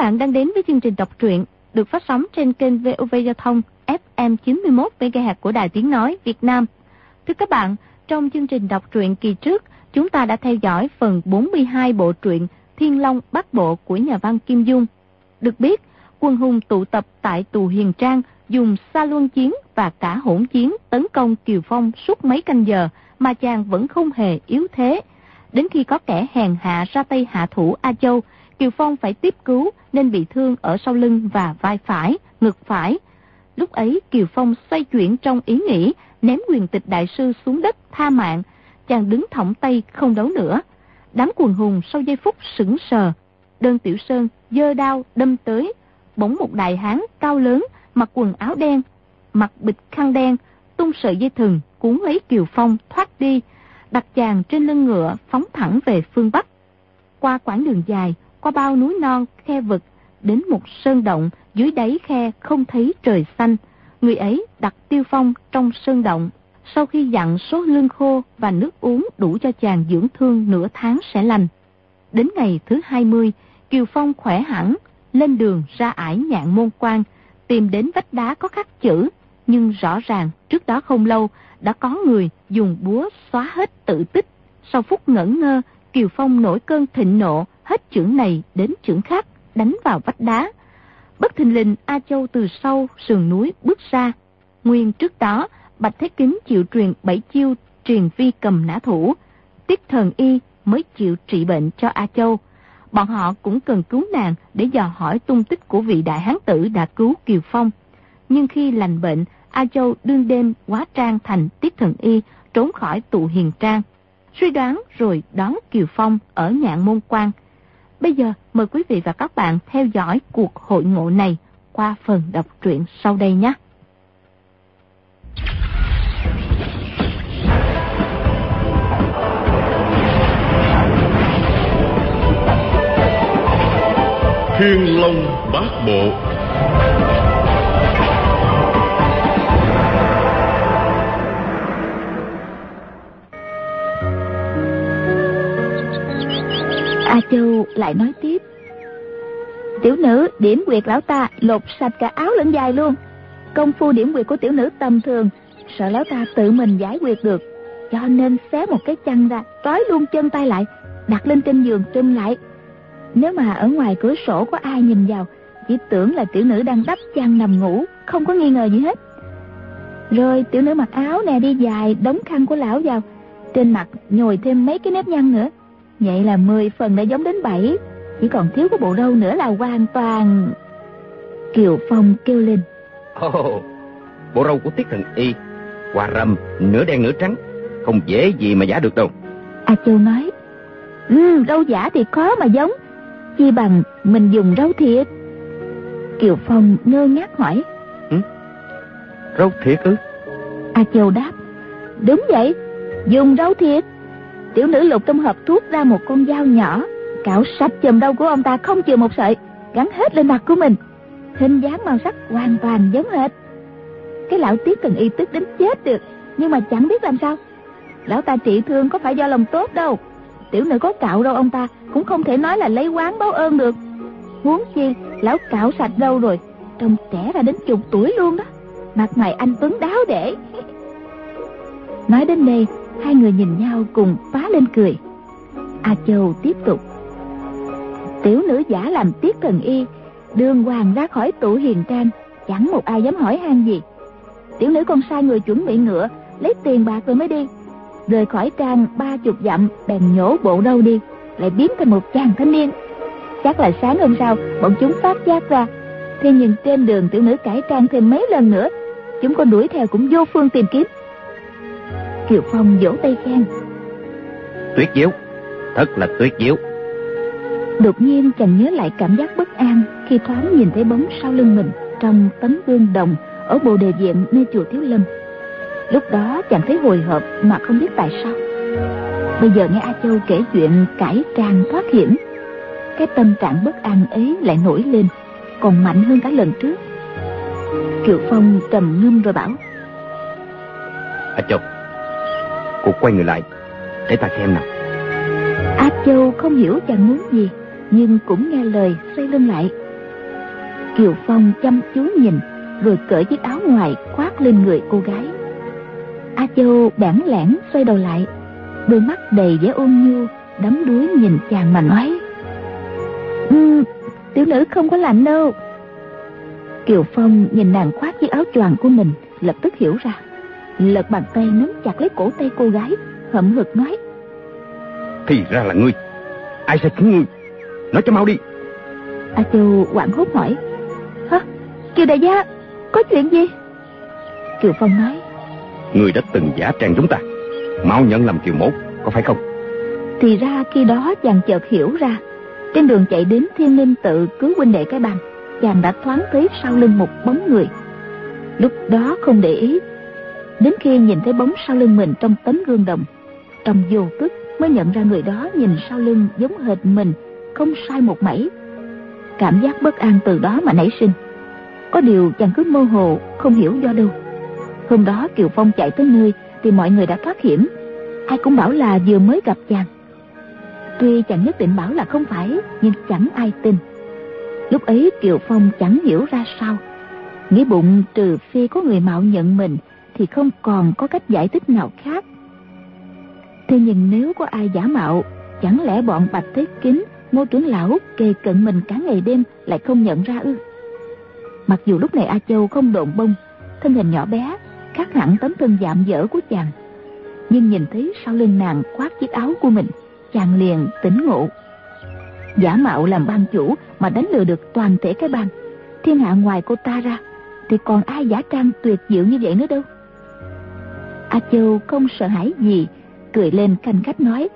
bạn đang đến với chương trình đọc truyện được phát sóng trên kênh VOV Giao thông FM 91 MHz của Đài Tiếng Nói Việt Nam. Thưa các bạn, trong chương trình đọc truyện kỳ trước, chúng ta đã theo dõi phần 42 bộ truyện Thiên Long Bát Bộ của nhà văn Kim Dung. Được biết, quân hùng tụ tập tại tù Huyền Trang dùng xa luân chiến và cả hỗn chiến tấn công Kiều Phong suốt mấy canh giờ mà chàng vẫn không hề yếu thế. Đến khi có kẻ hèn hạ ra tay hạ thủ A Châu, Kiều Phong phải tiếp cứu nên bị thương ở sau lưng và vai phải, ngực phải. Lúc ấy Kiều Phong xoay chuyển trong ý nghĩ, ném Huyền Tịch đại sư xuống đất tha mạng. Chàng đứng thõng tay không đấu nữa. Đám quần hùng sau giây phút sững sờ. Đơn Tiểu Sơn giơ đao đâm tới. Bỗng một đại hán cao lớn, mặc quần áo đen, mặc bịch khăn đen, tung sợi dây thừng cuốn lấy Kiều Phong thoát đi, đặt chàng trên lưng ngựa phóng thẳng về phương Bắc. Qua quãng đường dài, qua bao núi non khe vực, đến một sơn động, dưới đáy khe không thấy trời xanh. Người ấy đặt Tiêu Phong trong sơn động. Sau khi dặn số lương khô và nước uống đủ cho chàng dưỡng thương nửa tháng sẽ lành. Đến ngày thứ 20, Kiều Phong khỏe hẳn, lên đường ra ải Nhạn Môn Quan, tìm đến vách đá có khắc chữ, nhưng rõ ràng trước đó không lâu đã có người dùng búa xóa hết tự tích. Sau phút ngẩn ngơ, Kiều Phong nổi cơn thịnh nộ, hết chưởng này đến chưởng khác, đánh vào vách đá. Bất thình lình A Châu từ sau sườn núi bước ra. Nguyên trước đó Bạch Thế Kính chịu truyền 7 chiêu truyền vi cầm nã thủ, Tiết Thần Y mới chịu trị bệnh cho A Châu. Bọn họ cũng cần cứu nàng để dò hỏi tung tích của vị đại hán tử đã cứu Kiều Phong. Nhưng khi lành bệnh, A Châu đương đêm hóa trang thành Tiết Thần Y, trốn khỏi tụ Hiền Trang, suy đoán rồi đón Kiều Phong ở Nhạn Môn Quan. Bây giờ mời quý vị và các bạn theo dõi cuộc hội ngộ này qua phần đọc truyện sau đây nhé. Thiên Long Bát Bộ. A Châu lại nói tiếp: tiểu nữ điểm quyệt lão ta lột sạch cả áo lẫn dài luôn. Công phu điểm quyệt của tiểu nữ tầm thường, sợ lão ta tự mình giải quyết được, cho nên xé một cái chăn ra, trói luôn chân tay lại, đặt lên trên giường trùm lại. Nếu mà ở ngoài cửa sổ có ai nhìn vào, chỉ tưởng là tiểu nữ đang đắp chăn nằm ngủ, không có nghi ngờ gì hết. Rồi tiểu nữ mặc áo nè đi dài, đóng khăn của lão vào, trên mặt nhồi thêm mấy cái nếp nhăn nữa. Vậy là 10 phần đã giống đến 7, chỉ còn thiếu cái bộ râu nữa là hoàn toàn. Kiều Phong kêu lên: bộ râu của Tiết Thần Y hoa râm, nửa đen nửa trắng, không dễ gì mà giả được đâu. A Châu nói: râu giả thì khó mà giống, chi bằng mình dùng râu thiệt. Kiều Phong ngơ ngác hỏi: râu thiệt ư? A Châu đáp: đúng vậy, dùng râu thiệt. Tiểu nữ lục trong hộp thuốc ra một con dao nhỏ, cạo sạch chùm râu của ông ta không chừa một sợi, gắn hết lên mặt của mình. Hình dáng màu sắc hoàn toàn giống hệt. Cái lão Tiết Thần Y tức đến chết được, nhưng mà chẳng biết làm sao. Lão ta trị thương có phải do lòng tốt đâu. Tiểu nữ có cạo râu ông ta cũng không thể nói là lấy oán báo ơn được. Huống chi lão cạo sạch râu rồi, trông trẻ ra đến chục tuổi luôn đó. Mặt mày anh tuấn đáo để. Nói đến đây, hai người nhìn nhau cùng phá lên cười. A Châu tiếp tục: tiểu nữ giả làm Tiết Thần Y, đường hoàng ra khỏi tụ Hiền Trang, chẳng một ai dám hỏi han gì. Tiểu nữ còn sai người chuẩn bị ngựa, lấy tiền bạc rồi mới đi. Rời khỏi trang 30 dặm, bèn nhổ bộ râu đi, lại biến thành một chàng thanh niên. Chắc là sáng hôm sau bọn chúng phát giác ra. Thế nhưng trên đường tiểu nữ cải trang thêm mấy lần nữa, chúng có đuổi theo cũng vô phương tìm kiếm. Kiều Phong vỗ tay khen: tuyệt diệu, thật là tuyệt diệu. Đột nhiên chàng nhớ lại cảm giác bất an khi thoáng nhìn thấy bóng sau lưng mình trong tấm gương đồng ở Bồ Đề Viện nơi chùa Thiếu Lâm. Lúc đó chàng thấy hồi hộp mà không biết tại sao. Bây giờ nghe A Châu kể chuyện cải trang thoát hiểm, cái tâm trạng bất an ấy lại nổi lên, còn mạnh hơn cả lần trước. Kiều Phong trầm ngâm rồi bảo: A Châu, cô quay người lại để ta xem nào. A Châu không hiểu chàng muốn gì, nhưng cũng nghe lời xoay lưng lại. Kiều Phong chăm chú nhìn, rồi cởi chiếc áo ngoài khoác lên người cô gái. A Châu bản lẻn xoay đầu lại, đôi mắt đầy vẻ ôn nhu đắm đuối nhìn chàng mà nói: Tiểu nữ không có lạnh đâu. Kiều Phong nhìn nàng khoác chiếc áo choàng của mình, lập tức hiểu ra, lật bàn tay nắm chặt lấy cổ tay cô gái, hậm hực nói: Thì ra là ngươi. Ai sai khiến ngươi? Nói cho mau đi. A Châu hoảng hốt hỏi: Hả? Kiều đại gia, có chuyện gì? Kiều Phong nói: Ngươi đã từng giả trang chúng ta, mau nhận làm Kiều mốt, có phải không? Thì ra khi đó chàng chợt hiểu ra, trên đường chạy đến Thiên Linh Tự cứu huynh đệ cái bang, chàng đã thoáng thấy sau lưng một bóng người. Lúc đó không để ý, đến khi nhìn thấy bóng sau lưng mình trong tấm gương đồng, trong vô tức mới nhận ra người đó nhìn sau lưng giống hệt mình, không sai một mảy. Cảm giác bất an từ đó mà nảy sinh. Có điều chàng cứ mơ hồ không hiểu do đâu. Hôm đó Kiều Phong chạy tới nơi thì mọi người đã thoát hiểm, ai cũng bảo là vừa mới gặp chàng. Tuy chàng nhất định bảo là không phải, nhưng chẳng ai tin. Lúc ấy Kiều Phong chẳng hiểu ra sao, nghĩ bụng trừ phi có người mạo nhận mình thì không còn có cách giải thích nào khác. Thế nhưng nếu có ai giả mạo, chẳng lẽ bọn Bạch Thế Kính, Ngô trưởng lão kề cận mình cả ngày đêm lại không nhận ra ư? Mặc dù lúc này A Châu không độn bông, thân hình nhỏ bé khác hẳn tấm thân dạm dở của chàng, nhưng nhìn thấy sau lưng nàng khoác chiếc áo của mình, chàng liền tỉnh ngộ. Giả mạo làm ban chủ mà đánh lừa được toàn thể cái bang, thiên hạ ngoài cô ta ra thì còn ai giả trang tuyệt diệu như vậy nữa đâu. A Châu không sợ hãi gì, cười lên khanh khách nói: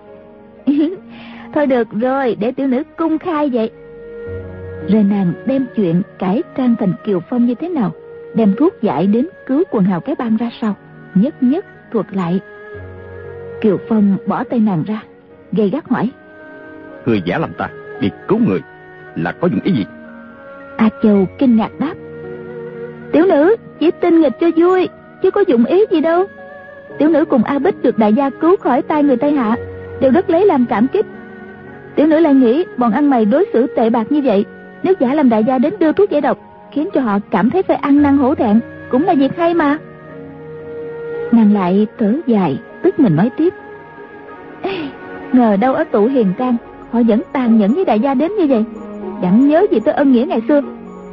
Thôi được rồi, để tiểu nữ cung khai vậy. Rồi nàng đem chuyện cải trang thành Kiều Phong như thế nào, đem thuốc giải đến cứu quần hào cái bang ra sao, nhất nhất thuật lại. Kiều Phong bỏ tay nàng ra, gay gắt hỏi: Người giả làm ta đi cứu người là có dụng ý gì? A Châu kinh ngạc đáp: Tiểu nữ chỉ tin nghịch cho vui, chứ có dụng ý gì đâu. Tiểu nữ cùng A Bích được đại gia cứu khỏi tay người Tây Hạ, đều rất lấy làm cảm kích. Tiểu nữ lại nghĩ bọn ăn mày đối xử tệ bạc như vậy, nếu giả làm đại gia đến đưa thuốc giải độc, khiến cho họ cảm thấy phải ăn năn hổ thẹn, cũng là việc hay mà. Nàng lại thở dài, tức mình nói tiếp: Ngờ đâu ở tụ Hiền Trang họ vẫn tàn nhẫn với đại gia đến như vậy, chẳng nhớ gì tới ân nghĩa ngày xưa.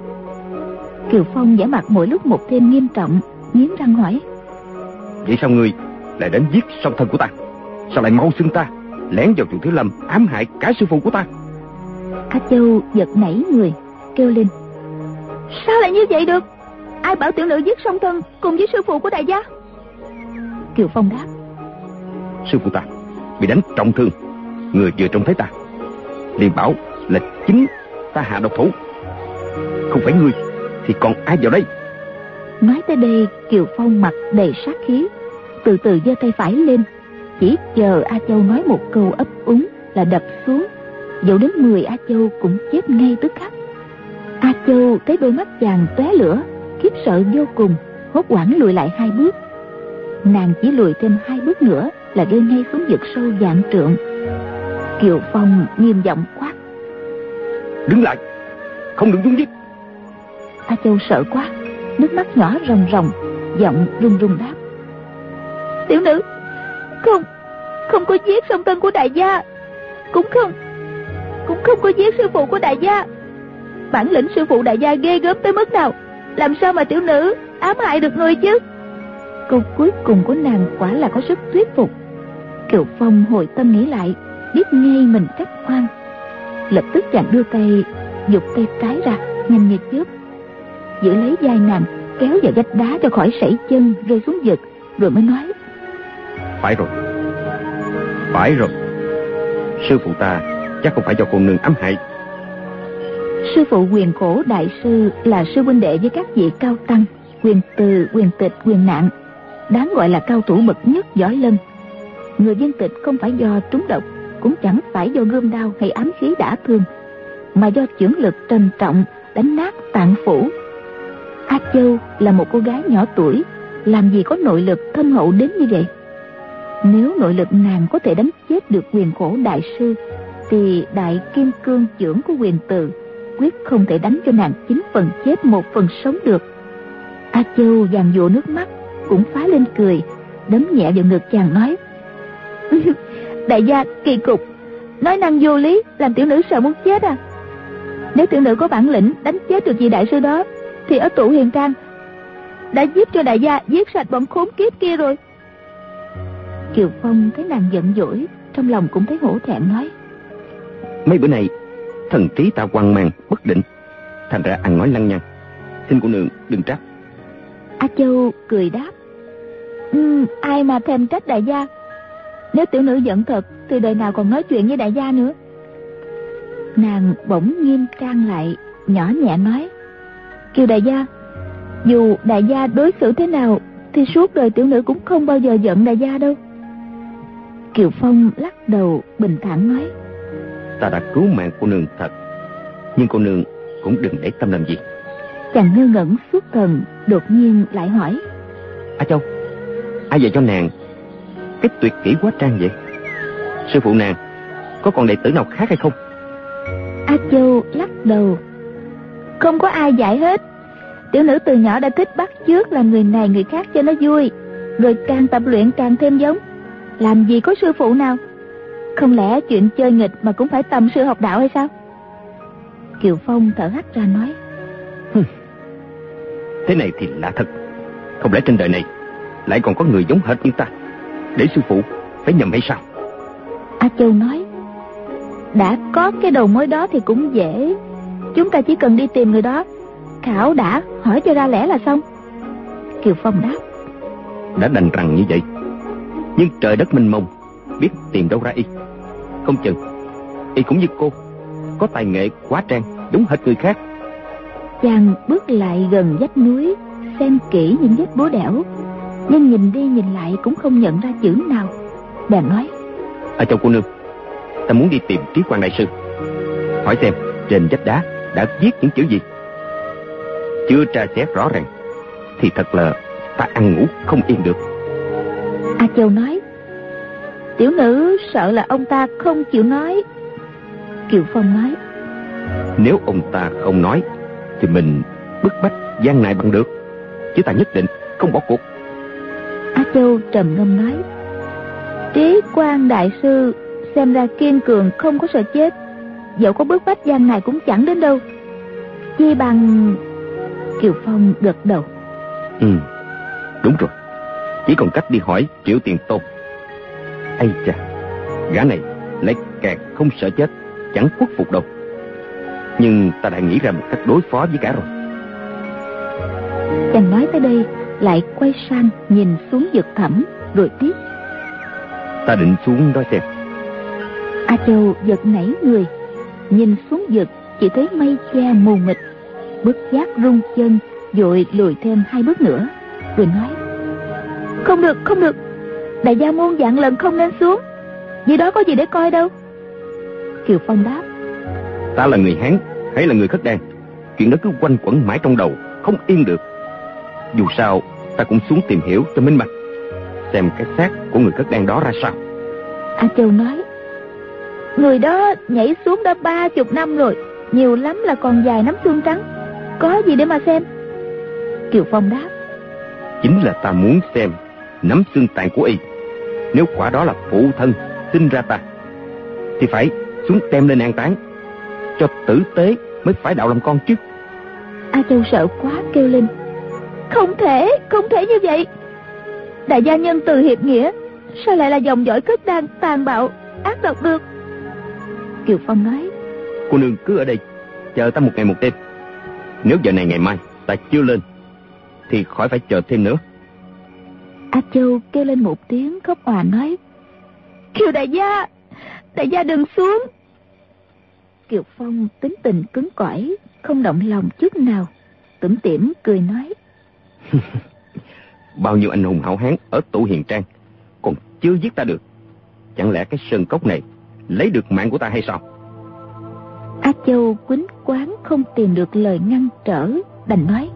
Kiều Phong vẻ mặt mỗi lúc một thêm nghiêm trọng, nghiến răng hỏi: Vậy sao ngươi lại đến giết song thân của ta? Sao lại mau xưng ta lén vào chùa Thiếu Lâm ám hại cả sư phụ của ta? A Châu giật nảy người, kêu lên: Sao lại như vậy được? Ai bảo tiểu nữ giết song thân cùng với sư phụ của đại gia? Kiều Phong đáp: Sư phụ ta bị đánh trọng thương, người vừa trông thấy ta liền bảo là chính ta hạ độc thủ, không phải ngươi thì còn ai vào đây? Nói tới đây, Kiều Phong mặt đầy sát khí, từ từ giơ tay phải lên, chỉ chờ A Châu nói một câu ấp úng là đập xuống. Dẫu đến 10 A Châu cũng chết ngay tức khắc. A Châu thấy đôi mắt chàng tóe lửa, khiếp sợ vô cùng, hốt hoảng lùi lại 2 bước. Nàng chỉ lùi thêm 2 bước nữa là rơi ngay xuống vực sâu vạn trượng. Kiều Phong nghiêm giọng quát: Đứng lại, không được dung giết. A Châu sợ quá, nước mắt nhỏ ròng ròng, giọng run run đáp: Tiểu nữ không có giết song thân của đại gia, cũng không có giết sư phụ của đại gia. Bản lĩnh sư phụ đại gia ghê gớm tới mức nào, làm sao mà tiểu nữ ám hại được người chứ? Câu cuối cùng của nàng quả là có sức thuyết phục. Kiều Phong hồi tâm nghĩ lại, biết ngay mình trách oan. Lập tức chàng đưa tay giục tay trái ra, nhanh như chớp, giữ lấy vai nàng, kéo vào vách đá cho khỏi sẩy chân rơi xuống vực, rồi mới nói: Phải rồi, sư phụ ta chắc không phải do cô nương ám hại. Sư phụ Quyền Khổ đại sư là sư huynh đệ với các vị cao tăng Quyền Từ, Quyền Tịch, Quyền Nạn, đáng gọi là cao thủ bậc nhất võ lâm. Người Viên Tịch không phải do trúng độc, cũng chẳng phải do gươm đao hay ám khí đả thương, mà do chưởng lực trầm trọng đánh nát tạng phủ. A Châu là một cô gái nhỏ tuổi, làm gì có nội lực thâm hậu đến như vậy. Nếu nội lực nàng có thể đánh chết được Quyền Khổ đại sư, thì đại kim cương chưởng của Quyền Từ quyết không thể đánh cho nàng 9 phần chết 1 phần sống được. A Châu giàn giụa nước mắt, cũng phá lên cười, đấm nhẹ vào ngực chàng nói: Đại gia kỳ cục, nói năng vô lý, làm tiểu nữ sợ muốn chết à. Nếu tiểu nữ có bản lĩnh đánh chết được vị đại sư đó, thì ở Tụ Hiền Trang đã giúp cho đại gia giết sạch bọn khốn kiếp kia rồi. Kiều Phong thấy nàng giận dỗi, trong lòng cũng thấy hổ thẹn, nói: Mấy bữa nay thần trí ta hoang mang bất định, thành ra ăn nói lăng nhăng, xin cô nương đừng trách. A Châu cười đáp: Ai mà thèm trách đại gia. Nếu tiểu nữ giận thật thì đời nào còn nói chuyện với đại gia nữa. Nàng bỗng nghiêm trang lại, nhỏ nhẹ nói: Kiều đại gia, dù đại gia đối xử thế nào thì suốt đời tiểu nữ cũng không bao giờ giận đại gia đâu. Kiều Phong lắc đầu bình thản nói: Ta đã cứu mạng cô nương thật, nhưng cô nương cũng đừng để tâm làm gì. Chàng ngơ ngẩn xuất thần, đột nhiên lại hỏi: A Châu, ai dạy cho nàng cái tuyệt kỹ hóa trang vậy? Sư phụ nàng có còn đệ tử nào khác hay không? A Châu lắc đầu: Không có ai dạy hết. Tiểu nữ từ nhỏ đã thích bắt chước làm người này người khác cho nó vui, rồi càng tập luyện càng thêm giống. Làm gì có sư phụ nào. Không lẽ chuyện chơi nghịch mà cũng phải tầm sư học đạo hay sao? Kiều Phong thở hắt ra nói: Thế này thì lạ thật. Không lẽ trên đời này lại còn có người giống hệt như ta, để sư phụ phải nhầm hay sao? A Châu nói: Đã có cái đầu mối đó thì cũng dễ. Chúng ta chỉ cần đi tìm người đó, khảo đã, hỏi cho ra lẽ là xong. Kiều Phong đáp: Đã đành rằng như vậy, nhưng trời đất mênh mông, biết tìm đâu ra y. Không chừng y cũng như cô, có tài nghệ hóa trang giống hệt người khác. Chàng bước lại gần vách núi, xem kỹ những vết búa đẽo, nhưng nhìn đi nhìn lại cũng không nhận ra chữ nào. Bèn nói: À chào cô nương, ta muốn đi tìm Trí Quang đại sư, hỏi xem trên vách đá đã viết những chữ gì. Chưa tra xét rõ ràng thì thật là ta ăn ngủ không yên được. A Châu nói: Tiểu nữ sợ là ông ta không chịu nói. Kiều Phong nói: Nếu ông ta không nói thì mình bức bách gian nại bằng được, chứ ta nhất định không bỏ cuộc. A Châu trầm ngâm nói: Trí Quang đại sư xem ra kiên cường, không có sợ chết. Dẫu có bức bách gian này cũng chẳng đến đâu. Chi bằng... Kiều Phong gật đầu: Đúng rồi, chỉ còn cách đi hỏi Triệu Tiền Tôn. Ây chà, gã này lại càng không sợ chết, chẳng khuất phục đâu. Nhưng ta đã nghĩ ra một cách đối phó với cả rồi. Chàng nói tới đây lại quay sang nhìn xuống vực thẳm rồi tiếp: Ta định xuống đó xem. A Châu giật nảy người, nhìn xuống vực chỉ thấy mây che mù mịt, bất giác rung chân, vội lùi thêm 2 bước nữa, rồi nói: Không được, không được, đại gia muôn vạn lần không nên xuống, dưới đó có gì để coi đâu. Kiều Phong đáp: Ta là người Hán hay là người Khất Đan, chuyện đó cứ quanh quẩn mãi trong đầu, không yên được. Dù sao ta cũng xuống tìm hiểu cho minh bạch, xem cái xác của người Khất Đan đó ra sao. A Châu nói: Người đó nhảy xuống đã 30 năm rồi, nhiều lắm là còn vài nắm xương trắng, có gì để mà xem. Kiều Phong đáp: Chính là ta muốn xem nắm xương tàn của y. Nếu quả đó là phụ thân sinh ra ta thì phải xuống đem lên an táng, cho tử tế mới phải đạo làm con chứ. A Châu sợ quá kêu lên: Không thể, không thể như vậy. Đại gia nhân từ hiệp nghĩa, sao lại là dòng dõi Khất Đan tàn bạo ác độc được? Kiều Phong nói: Cô nương cứ ở đây chờ ta 1 ngày 1 đêm. Nếu giờ này ngày mai ta chưa lên thì khỏi phải chờ thêm nữa. A Châu kêu lên một tiếng khóc òa nói: Kiều đại gia đừng xuống. Kiều Phong tính tình cứng cỏi, không động lòng chút nào, tủm tỉm cười nói: Bao nhiêu anh hùng hảo hán ở Tụ Hiền Trang còn chưa giết ta được, chẳng lẽ cái sơn cốc này lấy được mạng của ta hay sao? A Châu quýnh quán không tìm được lời ngăn trở, đành nói: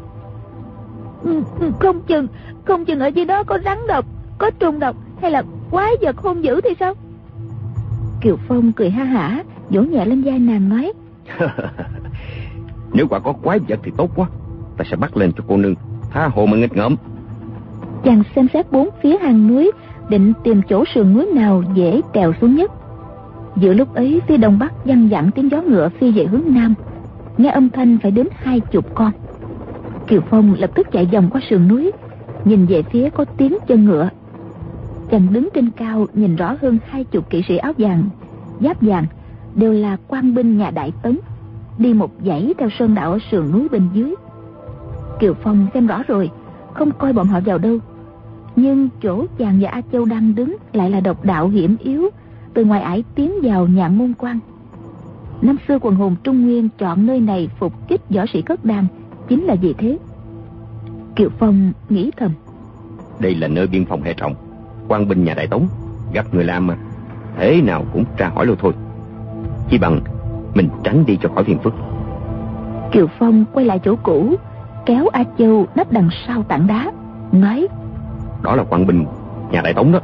Không chừng ở dưới đó có rắn độc, có trùng độc, hay là quái vật hung dữ thì sao? Kiều Phong cười ha hả, vỗ nhẹ lên vai nàng nói: Nếu quả có quái vật thì tốt quá, ta sẽ bắt lên cho cô nương, tha hồ mà nghịch ngợm. Chàng xem xét bốn phía hang núi, định tìm chỗ sườn núi nào dễ trèo xuống nhất. Giữa lúc ấy, phía đông bắc văng vẳng tiếng gió ngựa phi về hướng nam, nghe âm thanh phải đến 20 con. Kiều Phong lập tức chạy vòng qua sườn núi, nhìn về phía có tiếng chân ngựa. Chàng đứng trên cao nhìn rõ hơn 20 kỵ sĩ áo vàng, giáp vàng, đều là quan binh nhà Đại Tấn, đi một dãy theo sơn đạo ở sườn núi bên dưới. Kiều Phong xem rõ rồi, không coi bọn họ vào đâu, nhưng chỗ chàng và A Châu đang đứng lại là độc đạo hiểm yếu, từ ngoài ải tiến vào Nhạn Môn Quan. Năm xưa quần hùng Trung Nguyên chọn nơi này phục kích võ sĩ Cất Đan chính là vì thế. Kiều Phong nghĩ thầm, đây là nơi biên phòng hệ trọng, quan binh nhà Đại Tống gặp người làm mà, thế nào cũng tra hỏi luôn thôi. Chỉ bằng mình tránh đi cho khỏi phiền phức. Kiều Phong quay lại chỗ cũ, kéo A Châu nấp đằng sau tảng đá, nói, đó là quan binh nhà Đại Tống đó.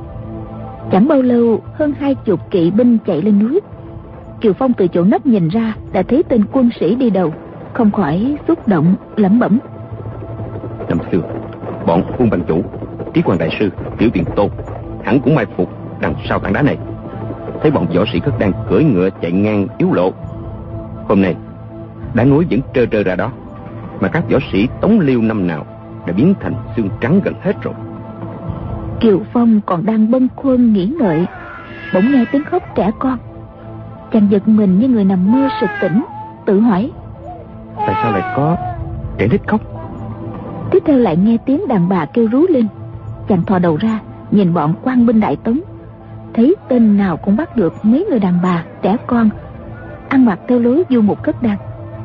Chẳng bao lâu, hơn 20 kỵ binh chạy lên núi. Kiều Phong từ chỗ nấp nhìn ra đã thấy tên quân sĩ đi đầu, không khỏi xúc động lẩm bẩm, năm xưa bọn Uông Ban Chủ, Trí Quan Đại Sư, Tiểu Tiền Tôn hẳn cũng mai phục đằng sau tảng đá này. Thấy bọn võ sĩ Cất Đan cưỡi ngựa chạy ngang yếu lộ. Hôm nay đá núi vẫn trơ trơ ra đó, mà các võ sĩ Tống Liêu năm nào đã biến thành xương trắng gần hết rồi. Kiều Phong còn đang bâng khuâng nghĩ ngợi, bỗng nghe tiếng khóc trẻ con. Chàng giật mình như người nằm mơ sực tỉnh, tự hỏi, tại sao lại có trẻ nít khóc? Tiếp theo lại nghe tiếng đàn bà kêu rú lên. Chàng thò đầu ra nhìn bọn quan binh Đại Tống, thấy tên nào cũng bắt được mấy người đàn bà trẻ con ăn mặc theo lối du mục Cất Đan.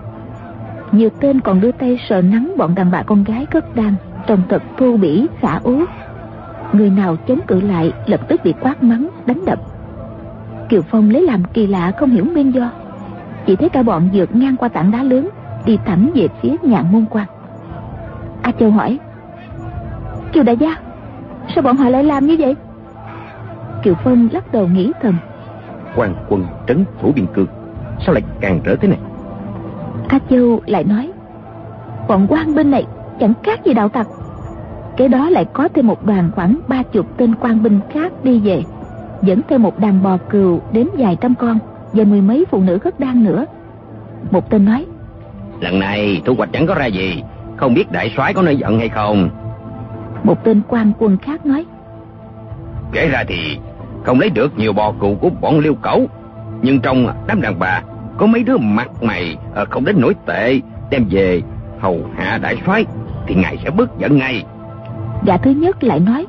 Nhiều tên còn đưa tay sờ nắng bọn đàn bà con gái Cất Đan, trông thật thô bỉ khả ố. Người nào chống cự lại lập tức bị quát mắng đánh đập. Kiều Phong lấy làm kỳ lạ không hiểu nguyên do, chỉ thấy cả bọn vượt ngang qua tảng đá lớn, đi thẳng về phía Nhạn Môn Quan. A Châu hỏi, Kiều đại gia, sao bọn họ lại làm như vậy? Kiều Phong lắc đầu nghĩ thầm, quan quân trấn thủ biên cương, sao lại càng rỡ thế này? A Châu lại nói, bọn quan binh này chẳng khác gì đạo tặc. Kế đó lại có thêm một đoàn khoảng 30 tên quan binh khác đi về, dẫn theo một đàn bò cừu đến vài trăm con và 10 mấy phụ nữ Cất Đan nữa. Một tên nói, lần này thu hoạch chẳng có ra gì, không biết đại soái có nơi giận hay không. Một tên quan quân khác nói, kể ra thì không lấy được nhiều bò cừu của bọn Liêu Cẩu, nhưng trong đám đàn bà có mấy đứa mặt mày không đến nổi tệ, đem về hầu hạ đại soái thì ngài sẽ bớt giận ngay. Gã thứ nhất lại nói,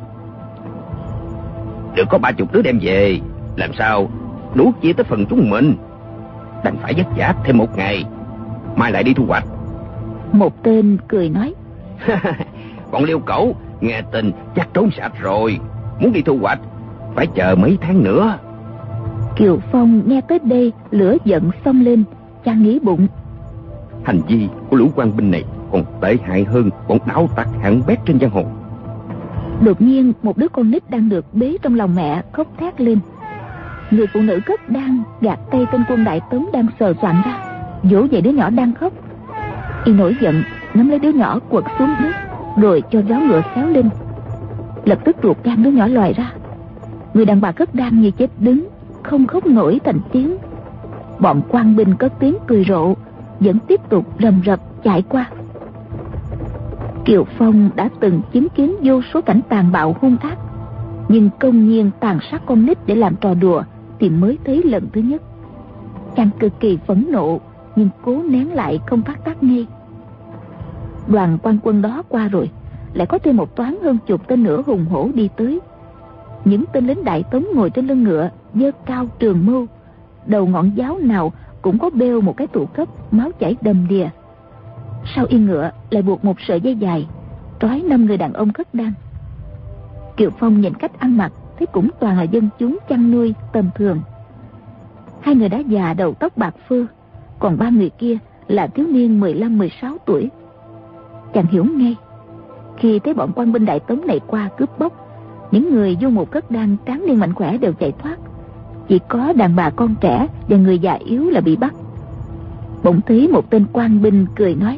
được có 30 đứa đem về, làm sao đủ chia tới phần chúng mình, đành phải vất vả thêm một ngày, mai lại đi thu hoạch. Một tên cười nói, bọn Liêu Cẩu nghe tin chắc trốn sạch rồi, muốn đi thu hoạch phải chờ mấy tháng nữa. Kiều Phong nghe tới đây lửa giận xông lên, chàng nghĩ bụng, hành vi của lũ quan binh này còn tệ hại hơn bọn đảo tặc hạng bét trên giang hồ. Đột nhiên một đứa con nít đang được bế trong lòng mẹ khóc thét lên. Người phụ nữ Cất Đan gạt tay tên quân Đại Tống đang sờ soạn ra, vỗ về đứa nhỏ đang khóc. Y nổi giận nắm lấy đứa nhỏ quật xuống đất, rồi cho vó ngựa xéo lên. Lập tức ruột gan đứa nhỏ lòi ra. Người đàn bà Cất Đan như chết đứng, không khóc nổi thành tiếng. Bọn quan binh cất tiếng cười rộ, vẫn tiếp tục rầm rập chạy qua. Kiều Phong đã từng chứng kiến vô số cảnh tàn bạo hung ác, nhưng công nhiên tàn sát con nít để làm trò đùa thì mới thấy lần thứ nhất. Chàng cực kỳ phẫn nộ, nhưng cố nén lại không phát tác ngay. Đoàn quan quân đó qua rồi, lại có thêm một toán hơn chục tên nữa hùng hổ đi tới. Những tên lính Đại Tống ngồi trên lưng ngựa, giơ cao trường mâu, đầu ngọn giáo nào cũng có bêu một cái tụ cấp, máu chảy đầm đìa. Sau yên ngựa lại buộc một sợi dây dài, trói 5 người đàn ông Cất Đan. Kiều Phong nhìn cách ăn mặc thấy cũng toàn là dân chúng chăn nuôi tầm thường. 2 người đã già đầu tóc bạc phơ, còn 3 người kia là thiếu niên 15-16 tuổi. Chàng hiểu ngay, khi thấy bọn quan binh Đại Tống này qua cướp bóc, những người du mục Cất Đan tráng niên mạnh khỏe đều chạy thoát, chỉ có đàn bà con trẻ và người già yếu là bị bắt. Bỗng thấy một tên quan binh cười nói: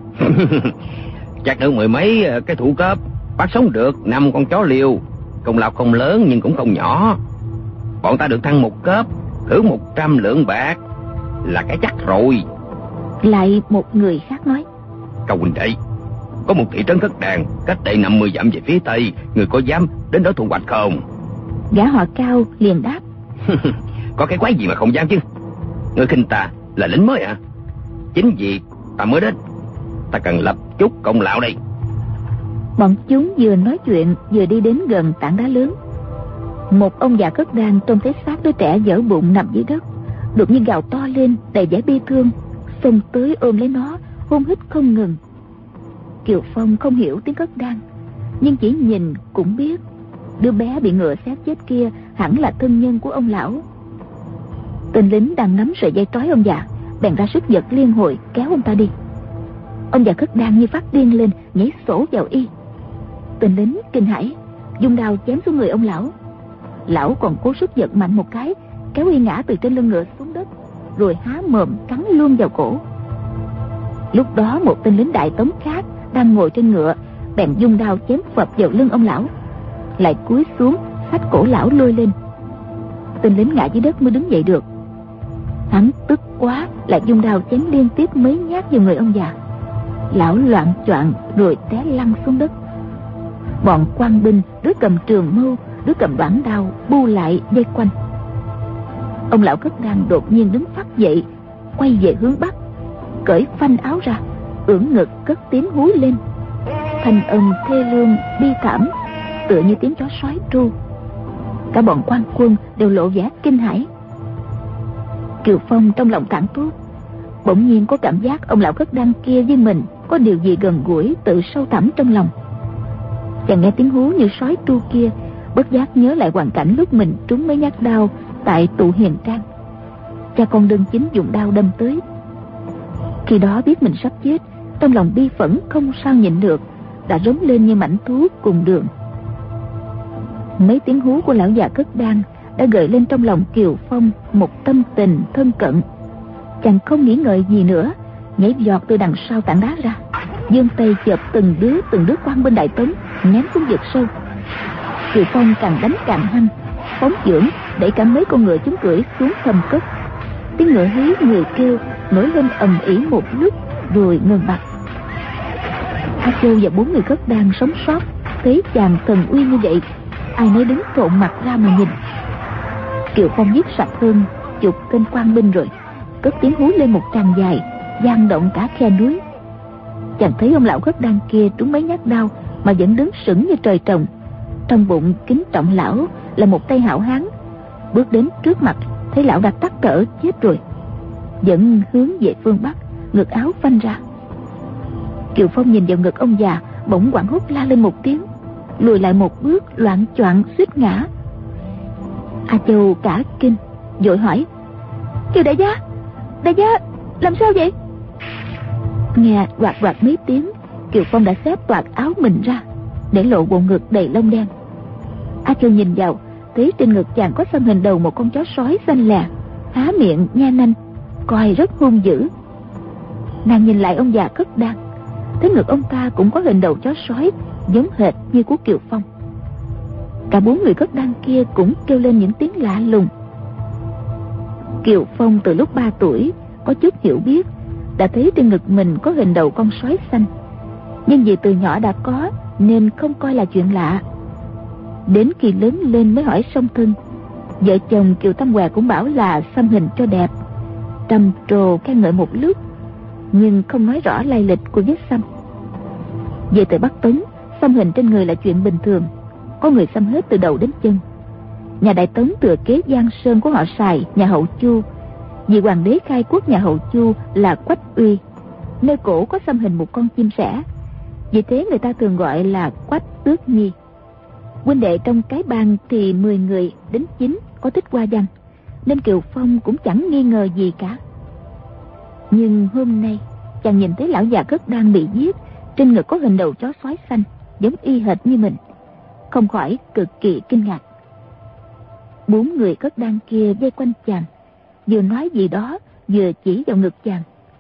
Chắc được 10 mấy cái thủ cấp, bắt sống được 5 con chó liều. Công lao không lớn nhưng cũng không nhỏ. Bọn ta được thăng 1 cấp, thưởng 100 lượng bạc, là cái chắc rồi. Lại một người khác nói: Cao huynh đệ, có một thị trấn Thất Đàn cách đây 50 dặm về phía tây, người có dám đến đó thu hoạch không? Gã họ Cao liền đáp: Có cái quái gì mà không dám chứ? Người khinh ta là lính mới à? Chính vì ta mới đến, ta cần lập chút công lão đây. Bọn chúng vừa nói chuyện vừa đi đến gần tảng đá lớn. Một ông già cất đàn trông thấy xác đứa trẻ dở bụng nằm dưới đất, đột nhiên gào to lên đầy vẻ bi thương, xông tới ôm lấy nó, hôn hít không ngừng. Kiều Phong không hiểu tiếng cất đàn, nhưng chỉ nhìn cũng biết đứa bé bị ngựa xé chết kia hẳn là thân nhân của ông lão. Tên lính đang nắm sợi dây trói ông già bèn ra sức giật liên hồi kéo ông ta đi. Ông già cất đàn như phát điên lên, nhảy sổ vào y. Tên lính kinh hãi dùng đao chém xuống người ông lão. Lão còn cố sức giật mạnh một cái, kéo y ngã từ trên lưng ngựa xuống đất, rồi há mồm cắn luôn vào cổ. Lúc đó một tên lính Đại Tống khác đang ngồi trên ngựa bèn dùng đao chém phập vào lưng ông lão, lại cúi xuống xách cổ lão lôi lên. Tên lính ngã dưới đất mới đứng dậy được. Hắn tức quá lại dùng đao chém liên tiếp mấy nhát vào người ông già. Lão loạng choạng rồi té lăn xuống đất. Bọn quan binh, đứa cầm trường mâu, đứa cầm đoản đao bu lại vây quanh. Ông lão cất đàn đột nhiên đứng phắt dậy, quay về hướng bắc, cởi phanh áo ra, ưỡn ngực cất tiếng hú lên. Thanh âm thê lương bi thảm, tựa như tiếng chó sói tru. Cả bọn quan quân đều lộ vẻ kinh hãi. Kiều Phong trong lòng thẳng thốt, bỗng nhiên có cảm giác ông lão cất đan kia với mình có điều gì gần gũi từ sâu thẳm trong lòng. Chàng nghe tiếng hú như sói tru kia, bất giác nhớ lại hoàn cảnh lúc mình trúng mấy nhát đao tại Tụ Hiền Trang. Cha con Đương Chính dùng đao đâm tới. Khi đó biết mình sắp chết, trong lòng bi phẫn không sao nhịn được, đã rống lên như mãnh thú cùng đường. Mấy tiếng hú của lão già cất đan đã gợi lên trong lòng Kiều Phong một tâm tình thân cận. Chàng không nghĩ ngợi gì nữa, nhảy giọt từ đằng sau tảng đá ra, giương tay chộp từng đứa quan binh Đại Tống ném xuống vực sâu. Kiều Phong càng đánh càng hăng, phóng chưởng đẩy cả mấy con ngựa chúng cưỡi xuống thâm cốc. Tiếng ngựa hí người kêu nổi lên ầm ĩ một lúc rồi ngừng bặt. A Châu và 4 người cất đan sống sót thấy chàng thần uy như vậy, ai nấy đứng trộn mặt ra mà nhìn. Kiều Phong giết sạch hơn chục tên quan binh rồi, cất tiếng hú lên một tràng dài, vang động cả khe núi. Chàng thấy ông lão cất đan kia trúng mấy nhát đao mà vẫn đứng sững như trời trồng. Trong bụng kính trọng lão là một tay hảo hán, bước đến trước mặt thấy lão đã tắt thở chết rồi, vẫn hướng về phương bắc, ngực áo phanh ra. Kiều Phong nhìn vào ngực ông già, bỗng hoảng hốt la lên một tiếng, lùi lại một bước, loạng choạng suýt ngã. A Châu cả kinh vội hỏi: Kiều đại gia làm sao vậy? Nghe đoạt mấy tiếng, Kiều Phong đã xếp toạc áo mình ra để lộ bộ ngực đầy lông đen. A Châu nhìn vào thấy trên ngực chàng có xăm hình đầu một con chó sói xanh lè, há miệng nha nanh, coi rất hung dữ. Nàng nhìn lại ông già cất đan, thấy ngực ông ta cũng có hình đầu chó sói giống hệt như của Kiều Phong. Cả 4 người cất đan kia cũng kêu lên những tiếng lạ lùng. Kiều Phong từ lúc 3 tuổi có chút hiểu biết, đã thấy trên ngực mình có hình đầu con sói xanh, nhưng vì từ nhỏ đã có nên không coi là chuyện lạ. Đến khi lớn lên mới hỏi song thân. Vợ chồng Kiều Tam Hòa cũng bảo là xăm hình cho đẹp, trầm trồ khen ngợi một lúc, nhưng không nói rõ lai lịch của vết xăm. Về từ Bắc Tống, xăm hình trên người là chuyện bình thường, có người xăm hết từ đầu đến chân. Nhà Đại Tống thừa kế Giang Sơn của họ Sài, nhà Hậu Chu. Vì hoàng đế khai quốc nhà Hậu Chu là Quách Uy, nơi cổ có xăm hình một con chim sẻ, vì thế người ta thường gọi là Quách Tước Nhi. Huynh đệ trong cái bang thì 10 người đến 9 có thích hoa văn, nên Kiều Phong cũng chẳng nghi ngờ gì cả. Nhưng hôm nay chàng nhìn thấy lão già cất đan bị giết, trên ngực có hình đầu chó sói xanh giống y hệt như mình, không khỏi cực kỳ kinh ngạc. 4 người cất đan kia vây quanh chàng, vừa nói gì đó vừa chỉ vào ngực chàng,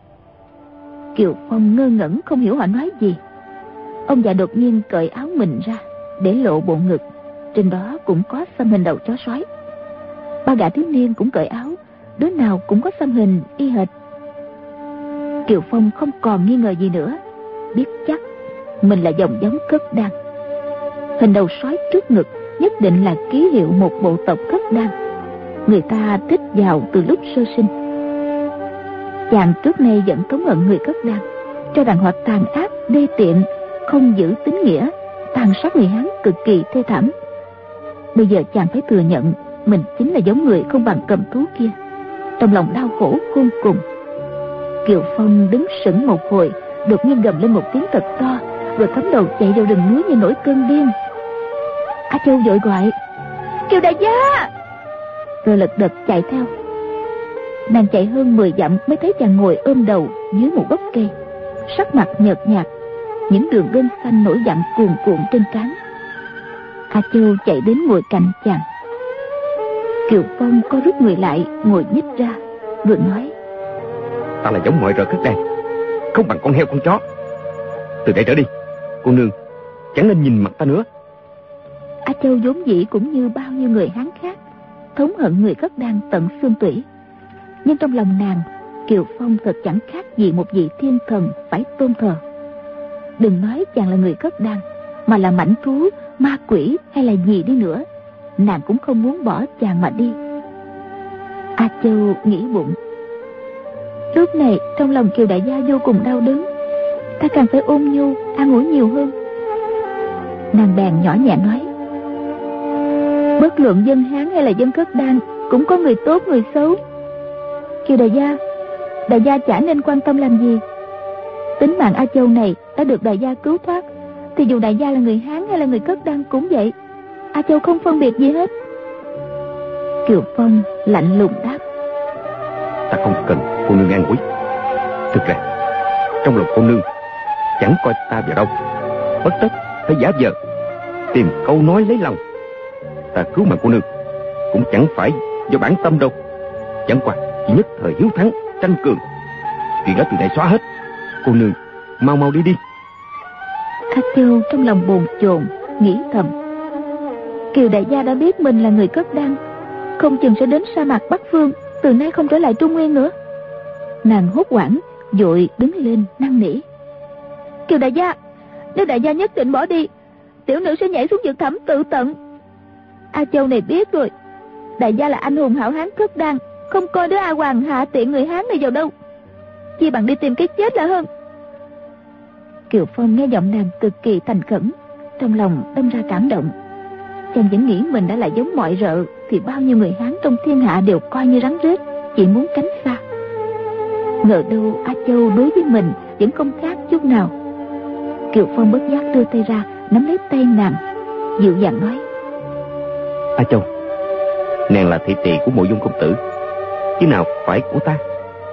Kiều Phong ngơ ngẩn không hiểu họ nói gì. Ông già đột nhiên cởi áo mình ra để lộ bộ ngực, trên đó cũng có xăm hình đầu chó sói. Ba gã thiếu niên cũng cởi áo, đứa nào cũng có xăm hình y hệt. Kiều Phong không còn nghi ngờ gì nữa, biết chắc mình là dòng giống Khất Đan. Hình đầu sói trước ngực nhất định là ký hiệu một bộ tộc Khất Đan, người ta thích vào từ lúc sơ sinh. Chàng trước nay vẫn cống hận người Khất Đan, cho rằng họ tàn ác đê tiện, không giữ tín nghĩa, tàn sát người Hán cực kỳ thê thảm. Bây giờ chàng phải thừa nhận mình chính là giống người không bằng cầm thú kia, trong lòng đau khổ khôn cùng. Kiều Phong đứng sững một hồi, đột nhiên gầm lên một tiếng thật to, rồi cắm đầu chạy vào rừng núi như nổi cơn điên. A Châu vội gọi: Kiều đại gia! Rồi lật đật chạy theo. Nàng chạy hơn 10 dặm mới thấy chàng ngồi ôm đầu dưới một gốc cây, sắc mặt nhợt nhạt, những đường gân xanh nổi dặn cuồn cuộn trên trán. A Châu chạy đến ngồi cạnh chàng. Kiều Phong có rút người lại, ngồi nhích ra, rồi nói: Ta là giống mọi rợ Khất Đan, không bằng con heo con chó. Từ đây trở đi, cô nương chẳng nên nhìn mặt ta nữa. A Châu vốn dĩ cũng như bao nhiêu người Hán khác, thống hận người Khất Đan tận xương tủy. Nhưng trong lòng nàng, Kiều Phong thật chẳng khác gì một vị thiên thần phải tôn thờ. Đừng nói chàng là người Khất Đan, mà là mãnh thú, ma quỷ hay là gì đi nữa, nàng cũng không muốn bỏ chàng mà đi. A Châu nghĩ bụng: Lúc này trong lòng Kiều đại gia vô cùng đau đớn, ta càng phải ôn nhu an ủi nhiều hơn. Nàng bèn nhỏ nhẹ nói: Bất luận dân Hán hay là dân Khất Đan cũng có người tốt người xấu. Kiều đại gia chả nên quan tâm làm gì. Tính mạng A Châu này đã được đại gia cứu thoát, thì dù đại gia là người Hán hay là người Khất Đan cũng vậy, A Châu không phân biệt gì hết. Kiều Phong lạnh lùng đáp: Ta không cần cô nương an ủi. Thực ra trong lòng cô nương chẳng coi ta vào đâu, bất tất phải giả vờ tìm câu nói lấy lòng. Ta cứu mạng cô nương cũng chẳng phải do bản tâm đâu, chẳng qua chỉ nhất thời hiếu thắng tranh cường. Chuyện đó từ đây xóa hết. Cô nương mau mau đi đi. A Châu trong lòng bồn chồn nghĩ thầm: Kiều đại gia đã biết mình là người Khất Đan, không chừng sẽ đến sa mạc Bắc Phương, từ nay không trở lại Trung Nguyên nữa. Nàng hốt hoảng vội đứng lên năn nỉ: Kiều đại gia, nếu đại gia nhất định bỏ đi, tiểu nữ sẽ nhảy xuống vực thẳm tự tận. A Châu này biết rồi, đại gia là anh hùng hảo hán Khất Đan, không coi đứa A Hoàng hạ tiện người Hán này vào đâu, chi bằng đi tìm cái chết là hơn. Kiều Phong nghe giọng nàng cực kỳ thành khẩn, trong lòng đâm ra cảm động. Chàng vẫn nghĩ mình đã là giống mọi rợ, thì bao nhiêu người Hán trong thiên hạ đều coi như rắn rết, chỉ muốn tránh xa. Ngờ đâu A Châu đối với mình vẫn không khác chút nào. Kiều Phong bất giác đưa tay ra nắm lấy tay nàng, dịu dàng nói: A Châu, nàng là thị tỳ của Mộ Dung công tử, chứ nào phải của ta.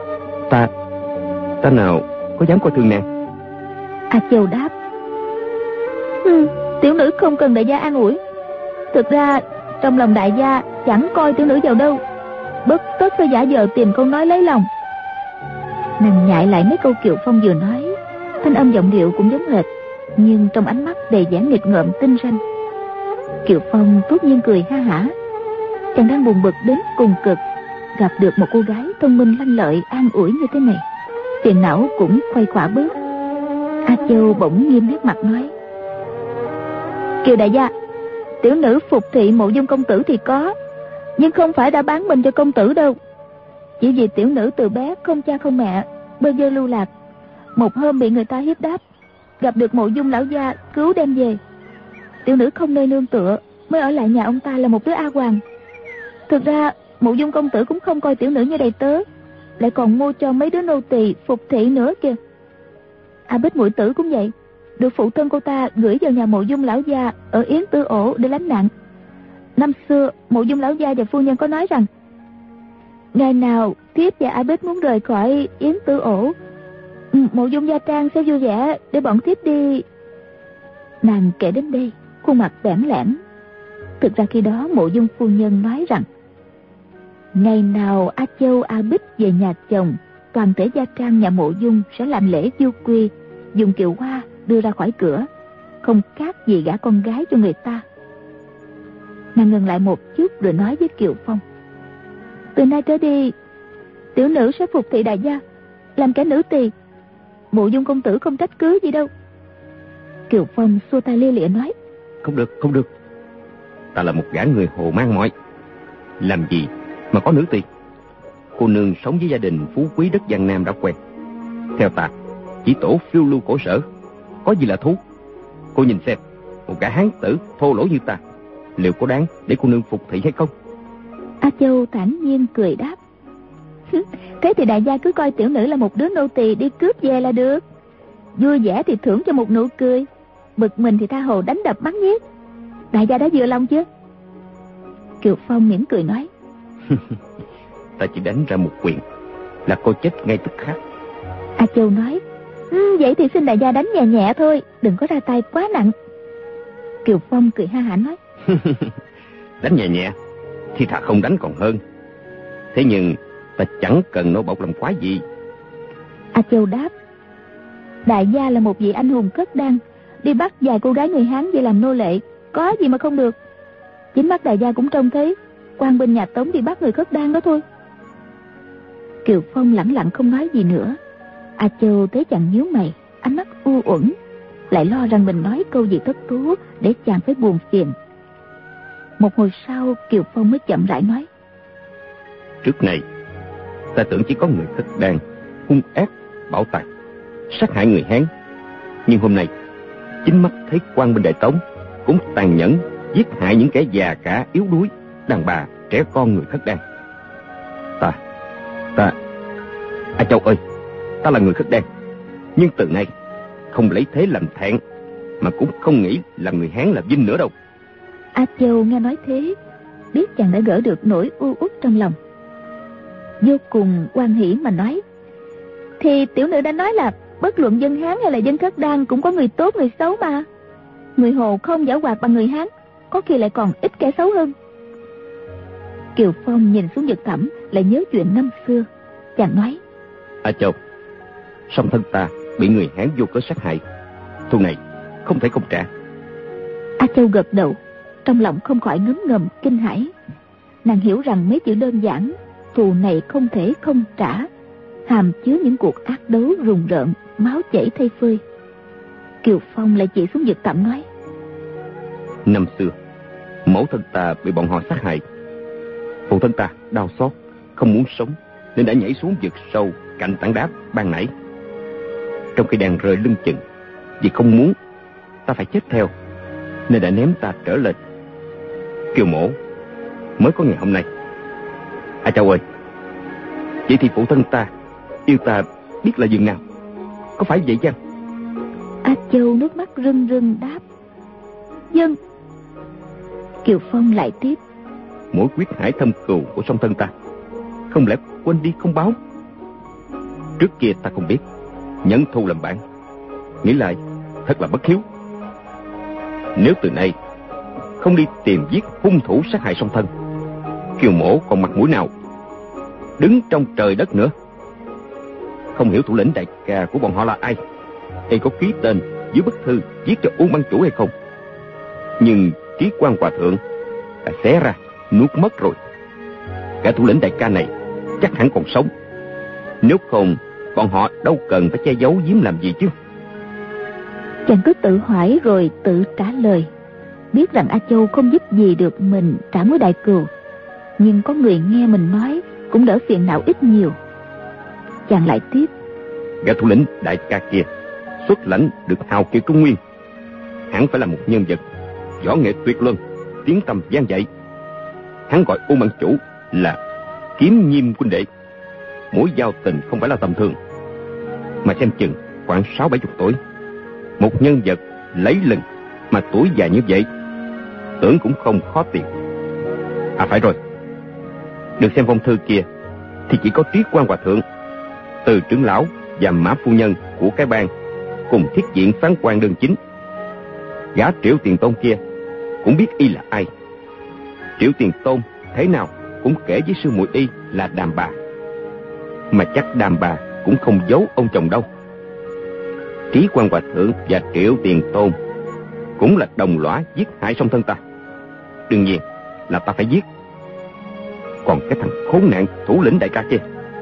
Ta nào có dám coi thường nàng. A Châu đáp: Tiểu nữ không cần đại gia an ủi. Thực ra trong lòng đại gia chẳng coi tiểu nữ vào đâu, bất tất phải giả vờ tìm câu nói lấy lòng. Nàng nhại lại mấy câu Kiều Phong vừa nói, thanh âm giọng điệu cũng giống hệt, nhưng trong ánh mắt đầy vẻ nghịch ngợm tinh ranh. Kiều Phong突nhiên cười ha hả. Chàng đang buồn bực đến cùng cực, gặp được một cô gái thông minh lanh lợi an ủi như thế này, phiền não cũng khuây khỏa bớt. A Châu bỗng nghiêm nét mặt nói: Kiều đại gia, tiểu nữ phục thị Mộ Dung công tử thì có, nhưng không phải đã bán mình cho công tử đâu. Chỉ vì tiểu nữ từ bé không cha không mẹ, bơ vơ lưu lạc, một hôm bị người ta hiếp đáp, gặp được Mộ Dung lão gia cứu đem về. Tiểu nữ không nơi nương tựa, mới ở lại nhà ông ta là một đứa A Hoàng. Thực ra Mộ Dung công tử cũng không coi tiểu nữ như đầy tớ, lại còn mua cho mấy đứa nô tỳ phục thị nữa kìa. A Bích muội tử cũng vậy, được phụ thân cô ta gửi vào nhà Mộ Dung lão gia ở Yến Tư Ổ để lánh nạn. Năm xưa Mộ Dung lão gia và phu nhân có nói rằng, ngày nào thiếp và A Bích muốn rời khỏi Yến Tư Ổ, Mộ Dung gia trang sẽ vui vẻ để bọn thiếp đi. Nàng kể đến đây, khuôn mặt bẽn lẽn. Thực ra khi đó Mộ Dung phu nhân nói rằng, ngày nào A Châu A Bích về nhà chồng, toàn thể gia trang nhà Mộ Dung sẽ làm lễ du quy, dùng kiệu hoa đưa ra khỏi cửa, không khác gì gả con gái cho người ta. Nàng ngừng lại một chút rồi nói với Kiều Phong: từ nay trở đi, tiểu nữ sẽ phục thị đại gia, làm kẻ nữ tỳ. Mộ Dung công tử không trách cứ gì đâu. Kiều Phong xua tay lia lịa nói: Không được, không được. Ta là một gã người Hồ mang mọi, làm gì mà có nữ tỳ. Cô nương sống với gia đình phú quý đất Giang Nam đã quen. Theo ta, chỉ tổ phiêu lưu cổ sở, có gì là thú. Cô nhìn xem, một gã hán tử thô lỗ như ta, liệu có đáng để cô nương phục thị hay không? A Châu thản nhiên cười đáp: thế thì đại gia cứ coi tiểu nữ là một đứa nô tỳ đi cướp về là được. Vui vẻ thì thưởng cho một nụ cười, bực mình thì tha hồ đánh đập bắn giết. Đại gia đã vừa lòng chưa? Kiều Phong mỉm cười nói: Ta chỉ đánh ra một quyền là cô chết ngay tức khắc. A Châu nói: vậy thì xin đại gia đánh nhẹ nhẹ thôi, đừng có ra tay quá nặng. Kiều Phong cười ha hả nói: đánh nhẹ nhẹ thì thà không đánh còn hơn. Thế nhưng ta chẳng cần nô bộc làm quái gì. A Châu đáp: đại gia là một vị anh hùng cất đan, đi bắt vài cô gái người Hán về làm nô lệ, có gì mà không được. Chính mắt đại gia cũng trông thấy quan binh nhà Tống đi bắt người cất đan đó thôi. Kiều Phong lẳng lặng không nói gì nữa. A Châu thấy chàng nhíu mày, ánh mắt u uẩn, lại lo rằng mình nói câu gì thất thú để chàng phải buồn phiền. Một hồi sau Kiều Phong mới chậm rãi nói: trước này ta tưởng chỉ có người cất đan hung ác bạo tạc, sát hại người Hán, nhưng hôm nay chính mắt thấy quan binh Đại Tống cũng tàn nhẫn giết hại những kẻ già cả yếu đuối, đàn bà trẻ con người khất đan. Ta A Châu ơi, ta là người khất đan, nhưng từ nay không lấy thế làm thẹn, mà cũng không nghĩ là người Hán là vinh nữa đâu. A Châu nghe nói thế, biết chàng đã gỡ được nỗi u uất trong lòng, vô cùng hoan hỉ mà nói: thì tiểu nữ đã nói là bất luận dân Hán hay là dân khất đan cũng có người tốt người xấu mà. Người Hồ không giảo hoạt bằng người Hán, có khi lại còn ít kẻ xấu hơn. Kiều Phong nhìn xuống vực thẳm, lại nhớ chuyện năm xưa. Chàng nói: A Châu, song thân ta bị người Hán vô cớ sát hại, thù này không thể không trả. A Châu gật đầu, trong lòng không khỏi ngấm ngầm kinh hãi. Nàng hiểu rằng mấy chữ đơn giản thù này không thể không trả hàm chứa những cuộc ác đấu rùng rợn, máu chảy thây phơi. Kiều Phong lại chỉ xuống vực thẳm nói: năm xưa mẫu thân ta bị bọn họ sát hại, phụ thân ta đau xót không muốn sống nên đã nhảy xuống vực sâu cạnh tảng đá ban nãy. Trong khi đang rơi lưng chừng, vì không muốn ta phải chết theo nên đã ném ta trở lên. Kiều mổ mới có ngày hôm nay. A Châu ơi, vậy thì phụ thân ta yêu ta biết là dường nào, có phải vậy chăng? A Châu nước mắt rưng rưng đáp: vâng. Kiều Phong lại tiếp: mỗi quyết hải thâm cừu của song thân ta, không lẽ quên đi không báo? Trước kia ta không biết, nhận thù làm bạn, nghĩ lại thật là bất hiếu. Nếu từ nay không đi tìm giết hung thủ sát hại song thân, Kiều mổ còn mặt mũi nào đứng trong trời đất nữa. Không hiểu thủ lĩnh đại ca của bọn họ là ai, hay có ký tên dưới bức thư viết cho Uông Ban Chủ hay không, nhưng Trí Quan Hòa Thượng đã xé ra nuốt mất rồi. Cả thủ lĩnh đại ca này chắc hẳn còn sống, nếu không bọn họ đâu cần phải che giấu giếm làm gì chứ. Chàng cứ tự hỏi rồi tự trả lời, biết rằng A Châu không giúp gì được mình trả mối đại cừu, nhưng có người nghe mình nói cũng đỡ phiền não ít nhiều. Chàng lại tiếp: gã thủ lĩnh đại ca kia xuất lãnh được hào kiệt Trung Nguyên, hẳn phải là một nhân vật võ nghệ tuyệt luân, tiếng tăm vang dậy. Hắn gọi Uông Ban Chủ là kiếm nhiêm huynh đệ, mối giao tình không phải là tầm thường, mà xem chừng khoảng 60-70 tuổi. Một nhân vật lấy lừng mà tuổi già như vậy, tưởng cũng không khó tìm. À phải rồi, được xem phong thư kia thì chỉ có Trí Quan Hòa Thượng, Từ trưởng lão và Mã phu nhân của cái bang cùng thiết diện phán quan đơn chính. Gã Triệu Tiền Tôn kia cũng biết y là ai. Triệu Tiền Tôn thế nào cũng kể với sư muội y là Đàm Bà, mà chắc Đàm Bà cũng không giấu ông chồng đâu. Trí Quan Hòa Thượng và Triệu Tiền Tôn cũng là đồng lõa giết hại song thân ta. Đương nhiên là ta phải giết. Còn cái thằng khốn nạn thủ lĩnh đại ca kia,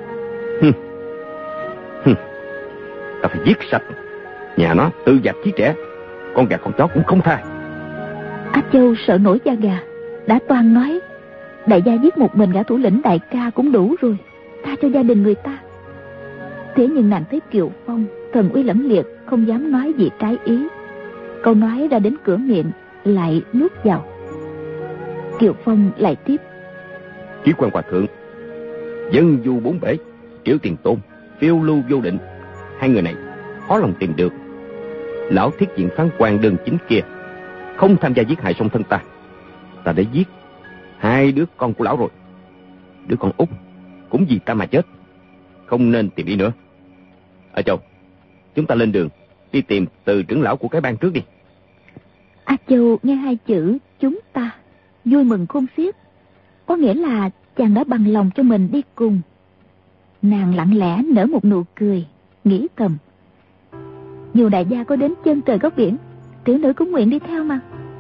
ta phải giết sạch. Nhà nó tự dạch chí trẻ, con gà con chó cũng không tha. A Châu sợ nổi da gà, đã toan nói đại gia giết một mình gã thủ lĩnh đại ca cũng đủ rồi, tha cho gia đình người ta. Thế nhưng nàng thấy Kiều Phong thần uy lẫm liệt, không dám nói gì trái ý. Câu nói ra đến cửa miệng lại nuốt vào. Kiều Phong lại tiếp: Trí Quan Hòa Thượng, dân du bốn bể, Triệu Tiền Tôn, phiêu lưu vô định, hai người này khó lòng tìm được. Lão thiết diện phán quan đơn chính kia không tham gia giết hại song thân ta. Ta đã giết hai đứa con của lão rồi. Đứa con út cũng vì ta mà chết, không nên tìm đi nữa. Ở Châu, chúng ta lên đường đi tìm Từ trưởng lão của cái bang trước đi. A Châu nghe hai chữ chúng ta vui mừng khôn xiết, có nghĩa là chàng đã bằng lòng cho mình đi cùng. Nàng lặng lẽ nở một nụ cười, nghĩ thầm: dù đại gia có đến chân trời góc biển, tiểu nữ cũng nguyện đi theo mà.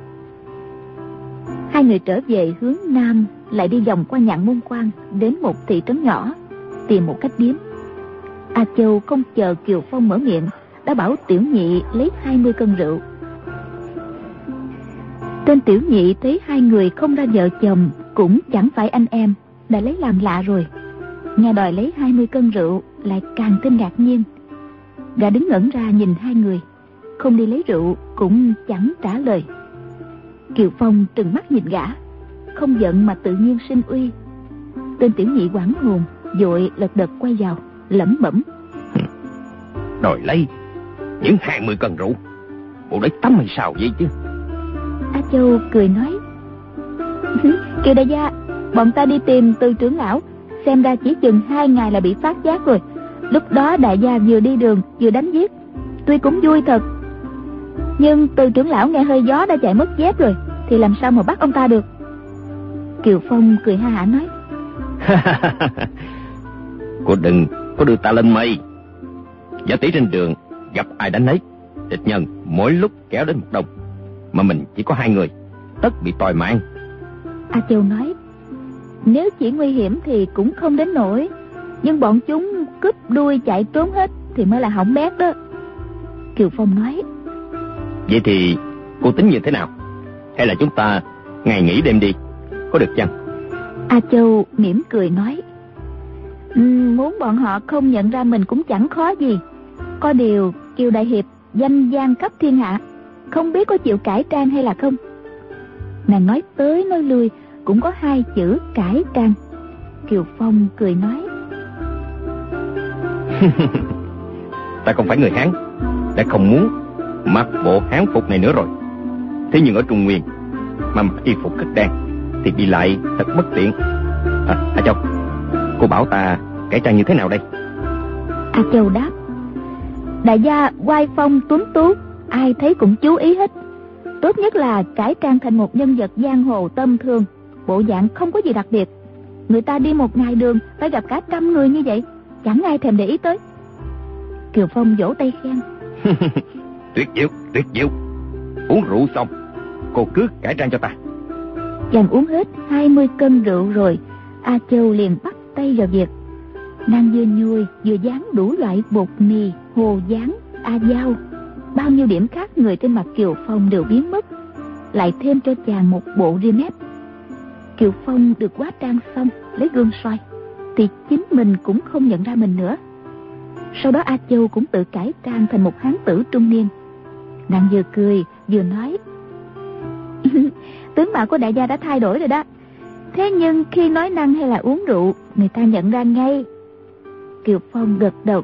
Hai người trở về hướng nam, lại đi vòng qua Nhạn Môn Quan, đến một thị trấn nhỏ, tìm một khách điếm. A Châu không chờ Kiều Phong mở miệng, đã bảo tiểu nhị lấy 20 cân rượu. Tên tiểu nhị thấy hai người không ra vợ chồng, cũng chẳng phải anh em, đã lấy làm lạ rồi. Nghe đòi lấy 20 cân rượu, lại càng thêm ngạc nhiên. Gã đứng ngẩn ra nhìn hai người, không đi lấy rượu cũng chẳng trả lời. Kiều Phong trừng mắt nhìn gã, không giận mà tự nhiên sinh uy. Tên tiểu nhị hoảng hồn, vội lật đật quay vào, lẩm bẩm: đòi lấy những 20 cân rượu, bộ đấy tắm hay sao vậy chứ? A Châu cười nói: Kiều đại gia, bọn ta đi tìm Từ trưởng lão, xem ra chỉ chừng 2 ngày là bị phát giác rồi. Lúc đó đại gia vừa đi đường vừa đánh giết, tuy cũng vui thật, nhưng Từ trưởng lão nghe hơi gió đã chạy mất dép rồi, thì làm sao mà bắt ông ta được. Kiều Phong cười ha hả nói: cô đừng có đưa ta lên mây. Giả tỷ trên đường gặp ai đánh nấy, địch nhân mỗi lúc kéo đến một đồng, mà mình chỉ có 2 người, tất bị tòi mạng. A Châu nói: nếu chỉ nguy hiểm thì cũng không đến nỗi, nhưng bọn chúng cướp đuôi chạy trốn hết thì mới là hỏng bét đó. Kiều Phong nói: vậy thì cô tính như thế nào? Hay là chúng ta ngày nghỉ đêm đi, có được chăng? A Châu mỉm cười nói: muốn bọn họ không nhận ra mình cũng chẳng khó gì. Có điều Kiều đại hiệp danh vang khắp thiên hạ, không biết có chịu cải trang hay là không. Nàng nói tới nói lui cũng có 2 chữ cải trang. Kiều Phong cười nói: ta không phải người Hán, đã không muốn mặc bộ Hán phục này nữa rồi. Thế nhưng ở Trung Nguyên mà mặc y phục khất đan thì đi lại thật bất tiện. A Châu, cô bảo ta cải trang như thế nào đây? A Châu đáp: đại gia oai phong tuấn tú, ai thấy cũng chú ý hết. Tốt nhất là cải trang thành một nhân vật giang hồ tầm thường, bộ dạng không có gì đặc biệt. Người ta đi một ngày đường phải gặp cả 100 người như vậy, chẳng ai thèm để ý tới. Kiều Phong vỗ tay khen: tuyệt diệu, tuyệt diệu. Uống rượu xong, cô cứ cải trang cho ta. Chàng uống hết 20 cân rượu rồi, A Châu liền bắt tay vào việc. Nàng vừa nhồi vừa dán đủ loại bột mì, hồ dán, a dao, bao nhiêu điểm khác người trên mặt Kiều Phong đều biến mất, lại thêm cho chàng một bộ ria mép. Kiều Phong được hóa trang xong, lấy gương soi thì chính mình cũng không nhận ra mình nữa. Sau đó A Châu cũng tự cải trang thành một hán tử trung niên. Nàng vừa cười vừa nói: tướng mạo của đại gia đã thay đổi rồi đó. Thế nhưng khi nói năng hay là uống rượu, người ta nhận ra ngay. Kiều Phong gật đầu: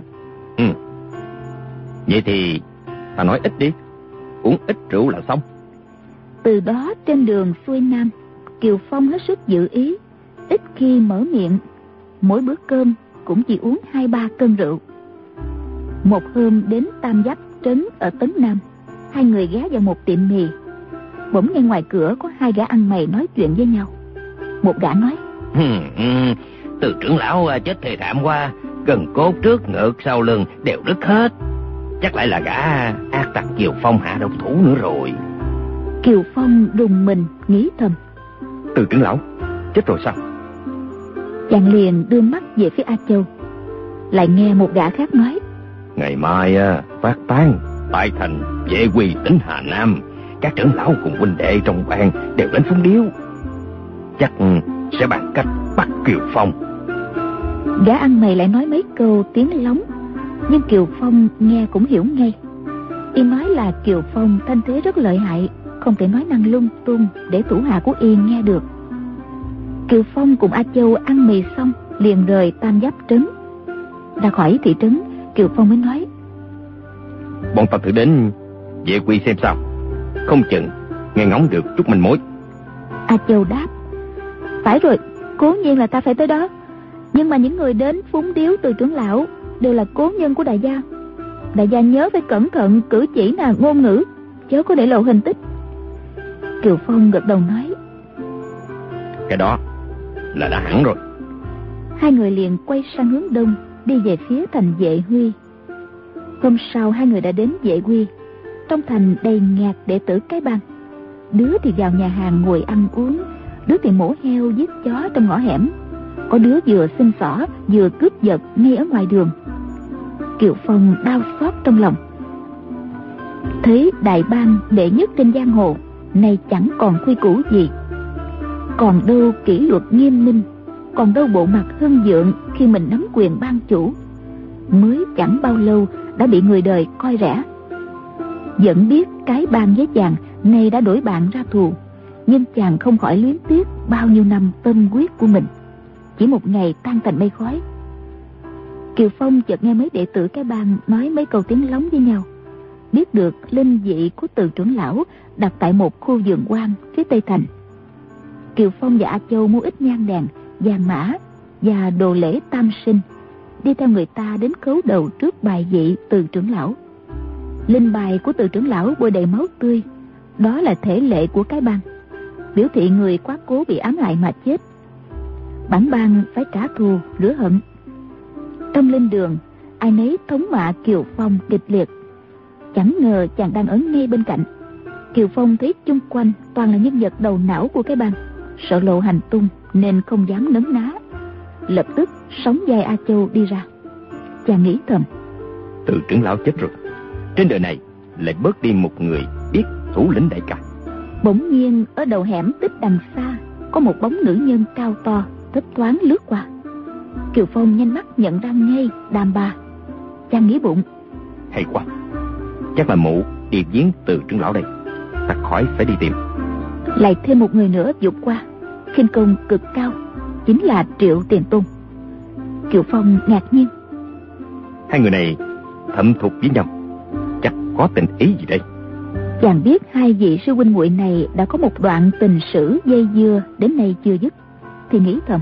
vậy thì ta nói ít đi, uống ít rượu là xong. Từ đó trên đường xuôi nam, Kiều Phong hết sức giữ ý, ít khi mở miệng. Mỗi bữa cơm cũng chỉ uống 2-3 cân rượu. Một hôm đến Tam Giáp trấn ở Tấn Nam, hai người ghé vào một tiệm mì. Bỗng nghe ngoài cửa có 2 gã ăn mày nói chuyện với nhau. Một gã nói: Từ trưởng lão chết thê thảm quá, Gần cốt trước ngực sau lưng đều đứt hết. Chắc lại là gã ác tặc Kiều Phong hạ độc thủ nữa rồi. Kiều Phong rùng mình nghĩ thầm, Từ trưởng lão chết rồi sao? chàng liền đưa mắt về phía A Châu, lại nghe một gã khác nói, Ngày mai phát tán tại thành Vệ Quy tỉnh Hà Nam. Các trưởng lão cùng huynh đệ trong bang đều đến Phúng Điếu, chắc sẽ bàn cách bắt Kiều Phong. Gã ăn mày lại nói mấy câu tiếng lóng, nhưng Kiều Phong nghe cũng hiểu ngay. Y nói là Kiều Phong thanh thế rất lợi hại, không thể nói năng lung tung để thủ hạ của Y nghe được. Kiều Phong cùng A Châu ăn mì xong liền rời Tam Giáp trấn. Ra khỏi thị trấn, Kiều Phong mới nói, Bọn ta thử đến Vệ Quy xem sao, không chừng nghe ngóng được chút manh mối. A Châu đáp, phải rồi, cố nhiên là ta phải tới đó. Nhưng mà những người đến Phúng Điếu từ trưởng lão đều là cố nhân của đại gia. Đại gia nhớ phải cẩn thận cử chỉ ngôn ngữ, chớ có để lộ hình tích. Kiều Phong gật đầu nói, Cái đó là đã hẳn rồi. Hai người liền quay sang hướng đông, đi về phía thành Vệ Huy. Hôm sau hai người đã đến Vệ Huy. Trong thành đầy ngạt đệ tử cái bang. Đứa thì vào nhà hàng ngồi ăn uống, đứa thì mổ heo giết chó trong ngõ hẻm, có đứa vừa xin xỏ vừa cướp giật ngay ở ngoài đường. Kiều Phong đau xót trong lòng. Thấy đại bang đệ nhất trên giang hồ nay chẳng còn quy củ gì, còn đâu kỷ luật nghiêm minh, còn đâu bộ mặt hưng vượng khi mình nắm quyền ban chủ. Mới chẳng bao lâu đã bị người đời coi rẻ. Vẫn biết cái bang với chàng nay đã đổi bạn ra thù, nhưng chàng không khỏi luyến tiếc bao nhiêu năm tâm huyết của mình, chỉ một ngày tan thành mây khói. Kiều Phong chợt nghe mấy đệ tử cái bang nói mấy câu tiếng lóng với nhau, biết được linh vị của Từ trưởng lão đặt tại một khu vườn hoang phía tây thành. Kiều Phong và A Châu mua ít nhang đèn, vàng mã và đồ lễ tam sinh, đi theo người ta đến khấu đầu trước bài vị Từ trưởng lão. Linh bài của Từ trưởng lão bôi đầy máu tươi, đó là thể lệ của cái bang, biểu thị người quá cố bị ám hại mà chết. Bản bang phải trả thù rửa hận. Trong linh đường, ai nấy thống mạ Kiều Phong kịch liệt. Chẳng ngờ chàng đang ở ngay bên cạnh. Kiều Phong thấy chung quanh toàn là nhân vật đầu não của cái bang, sợ lộ hành tung nên không dám nấn ná, lập tức sóng vai A Châu đi ra. Chàng nghĩ thầm, Từ trưởng lão chết rồi, trên đời này lại bớt đi một người biết thủ lĩnh đại ca. Bỗng nhiên ở đầu hẻm tích đằng xa có một bóng nữ nhân cao to thấp thoáng lướt qua. Kiều Phong nhanh mắt nhận ra ngay Đàm Bà. Chàng nghĩ bụng, Hay quá, chắc là mụ đi viếng Từ trưởng lão đây, ta khỏi phải đi tìm. Lại thêm một người nữa vụt qua, khinh công cực cao, chính là Triệu Tiền Tôn. Kiều Phong ngạc nhiên, Hai người này thâm thuộc với nhau, chắc có tình ý gì đây. chàng biết hai vị sư huynh muội này đã có một đoạn tình sử dây dưa đến nay chưa dứt, thì nghĩ thầm,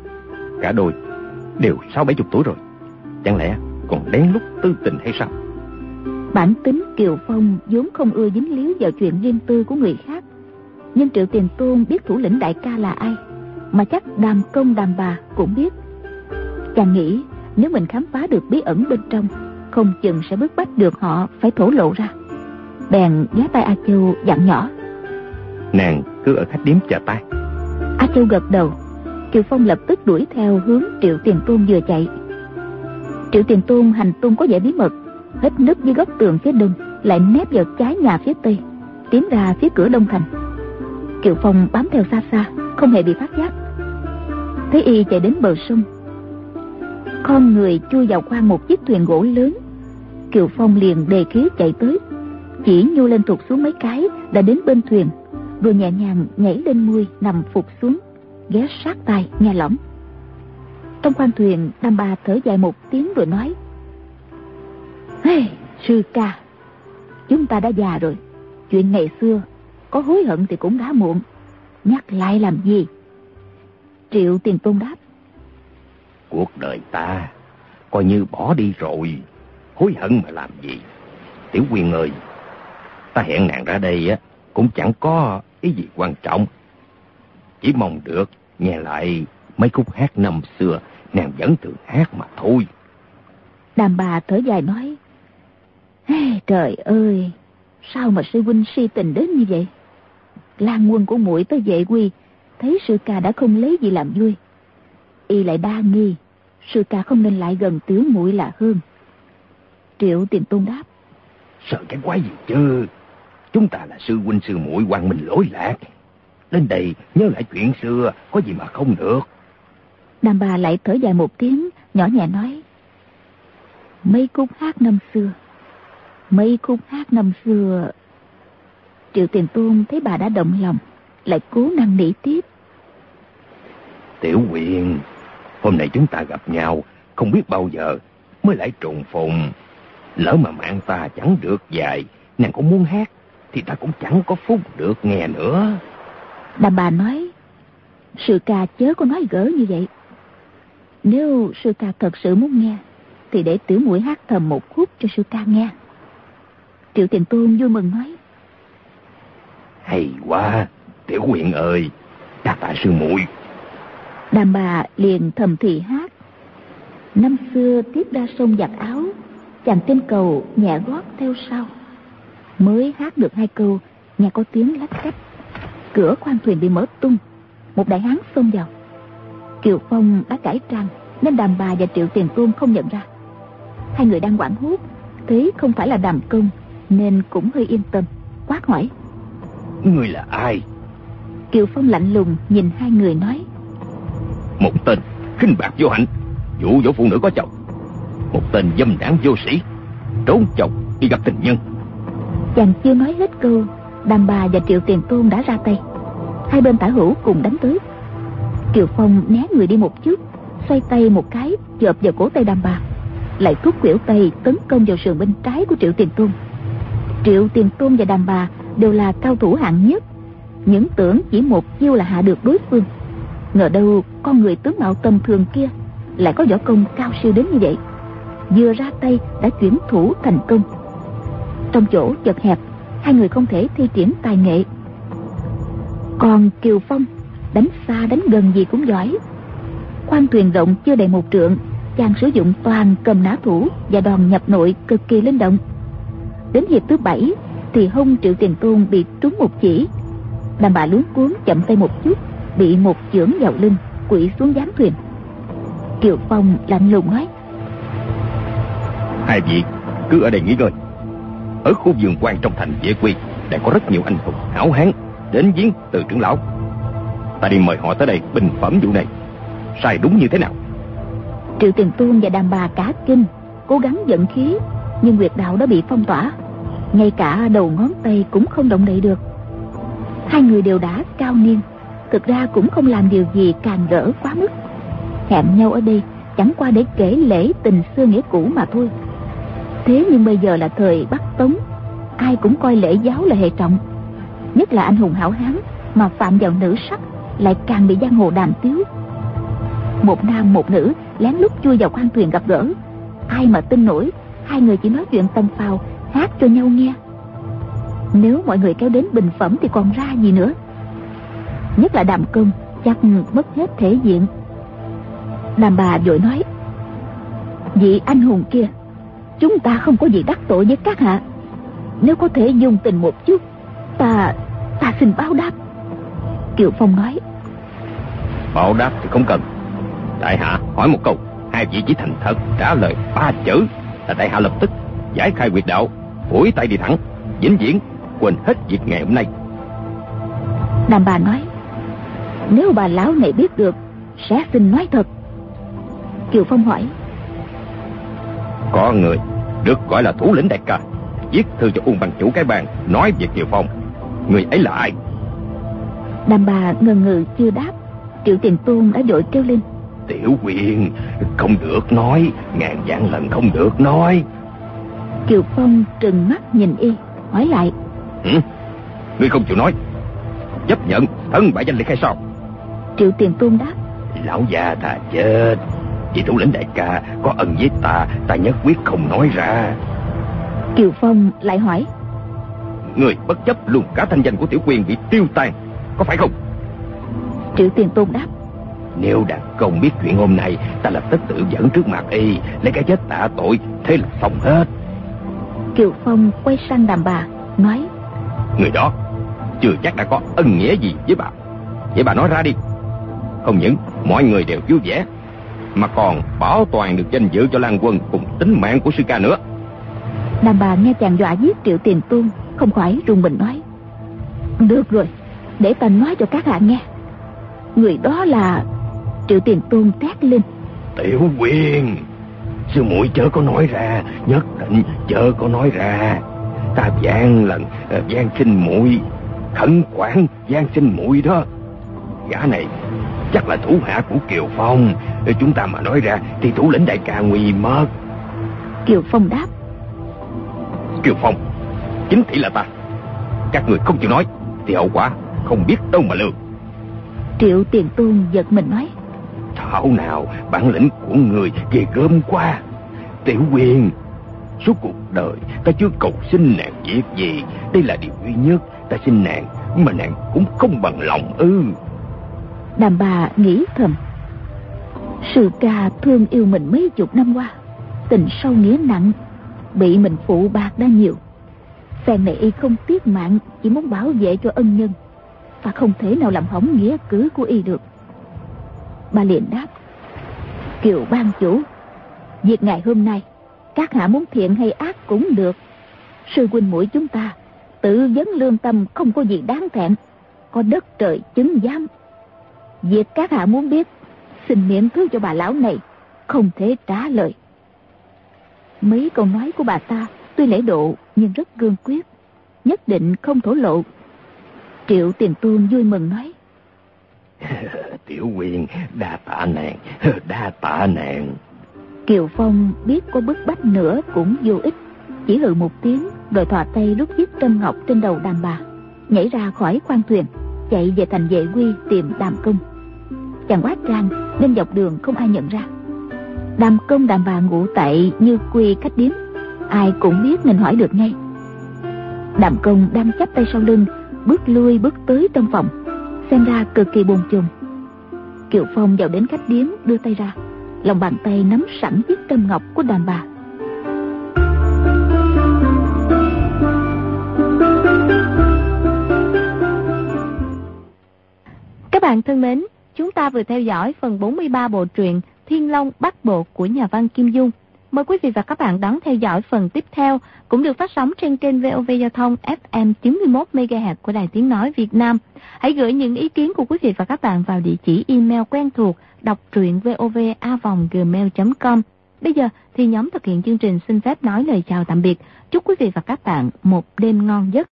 Cả đôi đều 60-70 tuổi rồi, chẳng lẽ còn lén lút tư tình hay sao? bản tính Kiều Phong vốn không ưa dính líu vào chuyện riêng tư của người khác, nhưng Triệu Tiền Tôn biết thủ lĩnh đại ca là ai, mà chắc Đàm Công Đàm Bà cũng biết. Chàng nghĩ nếu mình khám phá được bí ẩn bên trong, không chừng sẽ bức bách được họ phải thổ lộ ra. Bèn giá tay A Châu dặn nhỏ, Nàng cứ ở khách điếm chờ ta. A Châu gật đầu. Kiều Phong lập tức đuổi theo hướng Triệu Tiền Tôn vừa chạy. Triệu Tiền Tôn hành tung có vẻ bí mật, hết nấp dưới góc tường phía đông, lại nép vào trái nhà phía tây, tiến ra phía cửa đông thành. Kiều Phong bám theo xa xa, không hề bị phát giác. Thấy y chạy đến bờ sông, khom người chui vào khoang một chiếc thuyền gỗ lớn. Kiều Phong liền đề khí chạy tới, chỉ nhu lên thụt xuống mấy cái đã đến bên thuyền, rồi nhẹ nhàng nhảy lên mui nằm phục xuống, ghé sát tai nghe lỏng. Trong khoang thuyền, Đàm Bà thở dài một tiếng rồi nói, Hey, sư ca, chúng ta đã già rồi, chuyện ngày xưa có hối hận thì cũng đã muộn, nhắc lại làm gì? Triệu Tiền Tôn đáp, Cuộc đời ta coi như bỏ đi rồi, hối hận mà làm gì? Tiểu Quyên ơi, ta hẹn nàng ra đây cũng chẳng có ý gì quan trọng, chỉ mong được nghe lại mấy khúc hát năm xưa nàng vẫn thường hát mà thôi. Đàm bà thở dài nói: Trời ơi, sao mà sư huynh si tình đến như vậy? Lan quân của muội tới vệ quy, thấy sư ca đã không lấy gì làm vui, y lại đa nghi sư ca không nên lại gần tiểu muội là hơn. Triệu Tiền Tôn đáp: Sợ cái quái gì chứ, chúng ta là sư huynh sư muội quang minh lỗi lạc, đến đây nhớ lại chuyện xưa có gì mà không được. Đàm bà lại thở dài một tiếng, nhỏ nhẹ nói: Mấy khúc hát năm xưa, mấy khúc hát năm xưa. Triệu Tiền Tôn thấy bà đã động lòng, lại cố năn nỉ tiếp: Tiểu Quyên, hôm nay chúng ta gặp nhau không biết bao giờ mới lại trùng phùng, lỡ mà mạng ta chẳng được dài, nàng có muốn hát thì ta cũng chẳng có phúc được nghe nữa. Đàm bà nói: Sư ca chớ có nói gỡ như vậy. Nếu sư ca thật sự muốn nghe thì để tiểu muội hát thầm một khúc cho sư ca nghe. Triệu Tiền Tôn vui mừng nói: Hay quá, Tiểu Quyên ơi, đa tạ sư muội. Đàm bà liền thầm thì hát: Năm xưa tiếp ra sông giặt áo, chàng trên cầu nhẹ gót theo sau. Mới hát được 2 câu, nghe có tiếng lách cách, cửa khoang thuyền bị mở tung, một đại hán xông vào. Kiều Phong đã cải trang nên Đàm bà và Triệu Tiền Tôn không nhận ra. Hai người đang hoảng hốt, thấy không phải là Đàm Công nên cũng hơi yên tâm, quát hỏi: Ngươi là ai? Kiều Phong lạnh lùng nhìn hai người nói: Một tên khinh bạc vô hạnh, dụ dỗ phụ nữ có chồng. Một tên dâm đảng vô sĩ, trốn chồng đi gặp tình nhân. Chàng chưa nói hết câu, Đàm bà và Triệu Tiền Tôn đã ra tay. Hai bên tả hữu cùng đánh tới. Kiều Phong né người đi một chút, xoay tay một cái chộp vào cổ tay Đàm bà, lại thúc khuỷu tay tấn công vào sườn bên trái của Triệu Tiền Tôn. Triệu Tiền Tôn và Đàm bà đều là cao thủ hạng nhất, những tưởng chỉ một chiêu là hạ được đối phương. Ngờ đâu con người tướng mạo tầm thường kia lại có võ công cao siêu đến như vậy, vừa ra tay đã chuyển thủ thành công. Trong chỗ chật hẹp, hai người không thể thi triển tài nghệ. Còn Kiều Phong đánh xa đánh gần gì cũng giỏi. Khoang thuyền rộng chưa đầy 1 trượng, chàng sử dụng toàn cầm nã thủ và đòn nhập nội cực kỳ linh động. Đến hiệp thứ 7 thì hông Triệu Tiền Tôn bị trúng một chỉ. Đàm bà luống cuống chậm tay một chút, bị một chưởng vào lưng, quỵ xuống giám thuyền. Kiều Phong lạnh lùng nói: Hai vị cứ ở đây nghỉ ngơi. Ở khu vườn quan trong thành Vệ Quy đã có rất nhiều anh hùng hảo hán đến viếng Từ trưởng lão. Ta đi mời họ tới đây bình phẩm vụ này, sai đúng như thế nào. Triệu Tiền Tôn và Đàm bà cả kinh, cố gắng vận khí, nhưng huyệt đạo đã bị phong tỏa, ngay cả đầu ngón tay cũng không động đậy được. Hai người đều đã cao niên, thực ra cũng không làm điều gì càng rỡ quá mức. Hẹn nhau ở đây chẳng qua để kể lễ tình xưa nghĩa cũ mà thôi. Thế nhưng bây giờ là thời Bắc Tống, ai cũng coi lễ giáo là hệ trọng, nhất là anh hùng hảo hán mà phạm vào nữ sắc lại càng bị giang hồ đàm tiếu. Một nam một nữ lén lút chui vào khoang thuyền gặp gỡ, ai mà tin nổi hai người chỉ nói chuyện tầm phào, hát cho nhau nghe. Nếu mọi người kéo đến bình phẩm thì còn ra gì nữa. Nhất là Đàm Công chắc mất hết thể diện. Đàm bà vội nói: Vị anh hùng kia, chúng ta không có gì đắc tội với các hạ, nếu có thể dùng tình một chút, ta xin báo đáp. Kiều Phong nói: Báo đáp thì không cần. Tại hạ hỏi một câu, hai vị chỉ thành thật trả lời 3 chữ là tại hạ lập tức giải khai huyệt đạo, phủi tay đi thẳng, vĩnh viễn quên hết việc ngày hôm nay. Đàm bà nói: Nếu bà lão này biết được sẽ xin nói thật. Kiều Phong hỏi: Có người được gọi là thủ lĩnh đại ca viết thư cho Uông Bằng chủ cái bàn nói về Kiều Phong, người ấy là ai? Đàm bà ngần ngừ chưa đáp. Triệu Tiền Tôn đã vội kêu lên: Tiểu Quyên, không được nói, ngàn vạn lần không được nói. Kiều Phong trừng mắt nhìn y, hỏi lại: Ngươi không chịu nói, chấp nhận thân bại danh liệt hay sao? Triệu Tiền Tôn đáp: Lão già thà chết, vì thủ lĩnh đại ca có ân với ta nhất quyết không nói ra. Kiều Phong lại hỏi: Người bất chấp luôn cả thanh danh của Tiểu Quyên bị tiêu tan, có phải không? Triệu Tiền Tôn đáp: Nếu đàn công biết chuyện hôm nay, ta lập tức tự dẫn trước mặt y, lấy cái chết tạ tội, thế là xong hết. Kiều Phong quay sang Đàm Bà, nói: Người đó chưa chắc đã có ân nghĩa gì với bà. Vậy bà nói ra đi. Không những mọi người đều vui vẻ, mà còn bảo toàn được danh dự cho Lan Quân cùng tính mạng của sư ca nữa. Đàm Bà nghe chàng dọa giết Triệu Tiền Tôn, không khỏi rùng mình nói: Được rồi, để ta nói cho các hạ nghe. Người đó là... Triệu Tiền Tôn thét lên: Tiểu Quyên, sư muội chớ có nói ra, nhất định chớ có nói ra. Ta van xin muội, khẩn khoản van xin muội đó. Gã này chắc là thủ hạ của Kiều Phong, chúng ta mà nói ra thì thủ lĩnh đại ca nguy mất. Kiều Phong đáp: Kiều Phong chính thị là ta. Các người không chịu nói thì hậu quả không biết đâu mà lường. Triệu Tiền Tôn giật mình nói: Thảo nào bản lĩnh của người ghê gớm quá. Tiểu Quyên, suốt cuộc đời ta chưa cầu xin nàng việc gì, đây là điều duy nhất ta xin nàng, mà nàng cũng không bằng lòng ư? Đàm Bà nghĩ thầm: Sư ca thương yêu mình mấy chục năm qua, tình sâu nghĩa nặng, bị mình phụ bạc đã nhiều. Phen này y không tiếc mạng, chỉ muốn bảo vệ cho ân nhân, ta không thể nào làm hỏng nghĩa cử của y được. Bà liền đáp: Kiều ban chủ, việc ngày hôm nay các hạ muốn thiện hay ác cũng được. Sư huynh muội chúng ta tự vấn lương tâm, không có gì đáng thẹn, có đất trời chứng giám. Việc các hạ muốn biết, xin miễn thứ cho bà lão này không thể trả lời. Mấy câu nói của bà ta tuy lễ độ nhưng rất cương quyết, nhất định không thổ lộ. Triệu Tiền Tôn vui mừng nói: Tiểu Quyên, đa tạ nàng, đa tạ nàng. Kiều Phong biết có bức bách nữa cũng vô ích, chỉ hừ một tiếng rồi thò tay rút chiếc trâm ngọc trên đầu Đàm Bà, nhảy ra khỏi khoang thuyền, chạy về thành Vệ Quy tìm Đàm Công. Chàng hóa trang nên dọc đường không ai nhận ra. Đàm Công Đàm Bà ngủ tại Như Quy khách điếm, ai cũng biết nên hỏi được ngay. Đàm Công đang chắp tay sau lưng, bước lui bước tới trong phòng, xem ra cực kỳ bồn chồn. Kiều Phong vào đến khách điếm, đưa tay ra, lòng bàn tay nắm sẵn chiếc trâm ngọc của Đàm Bà. Các bạn thân mến, chúng ta vừa theo dõi phần 43 bộ truyện Thiên Long Bát Bộ của nhà văn Kim Dung. Mời quý vị và các bạn đón theo dõi phần tiếp theo, cũng được phát sóng trên kênh VOV Giao thông FM 91 MHz của Đài Tiếng nói Việt Nam. Hãy gửi những ý kiến của quý vị và các bạn vào địa chỉ email quen thuộc đọc truyện vova@gmail.com. Bây giờ thì nhóm thực hiện chương trình xin phép nói lời chào tạm biệt. Chúc quý vị và các bạn một đêm ngon giấc.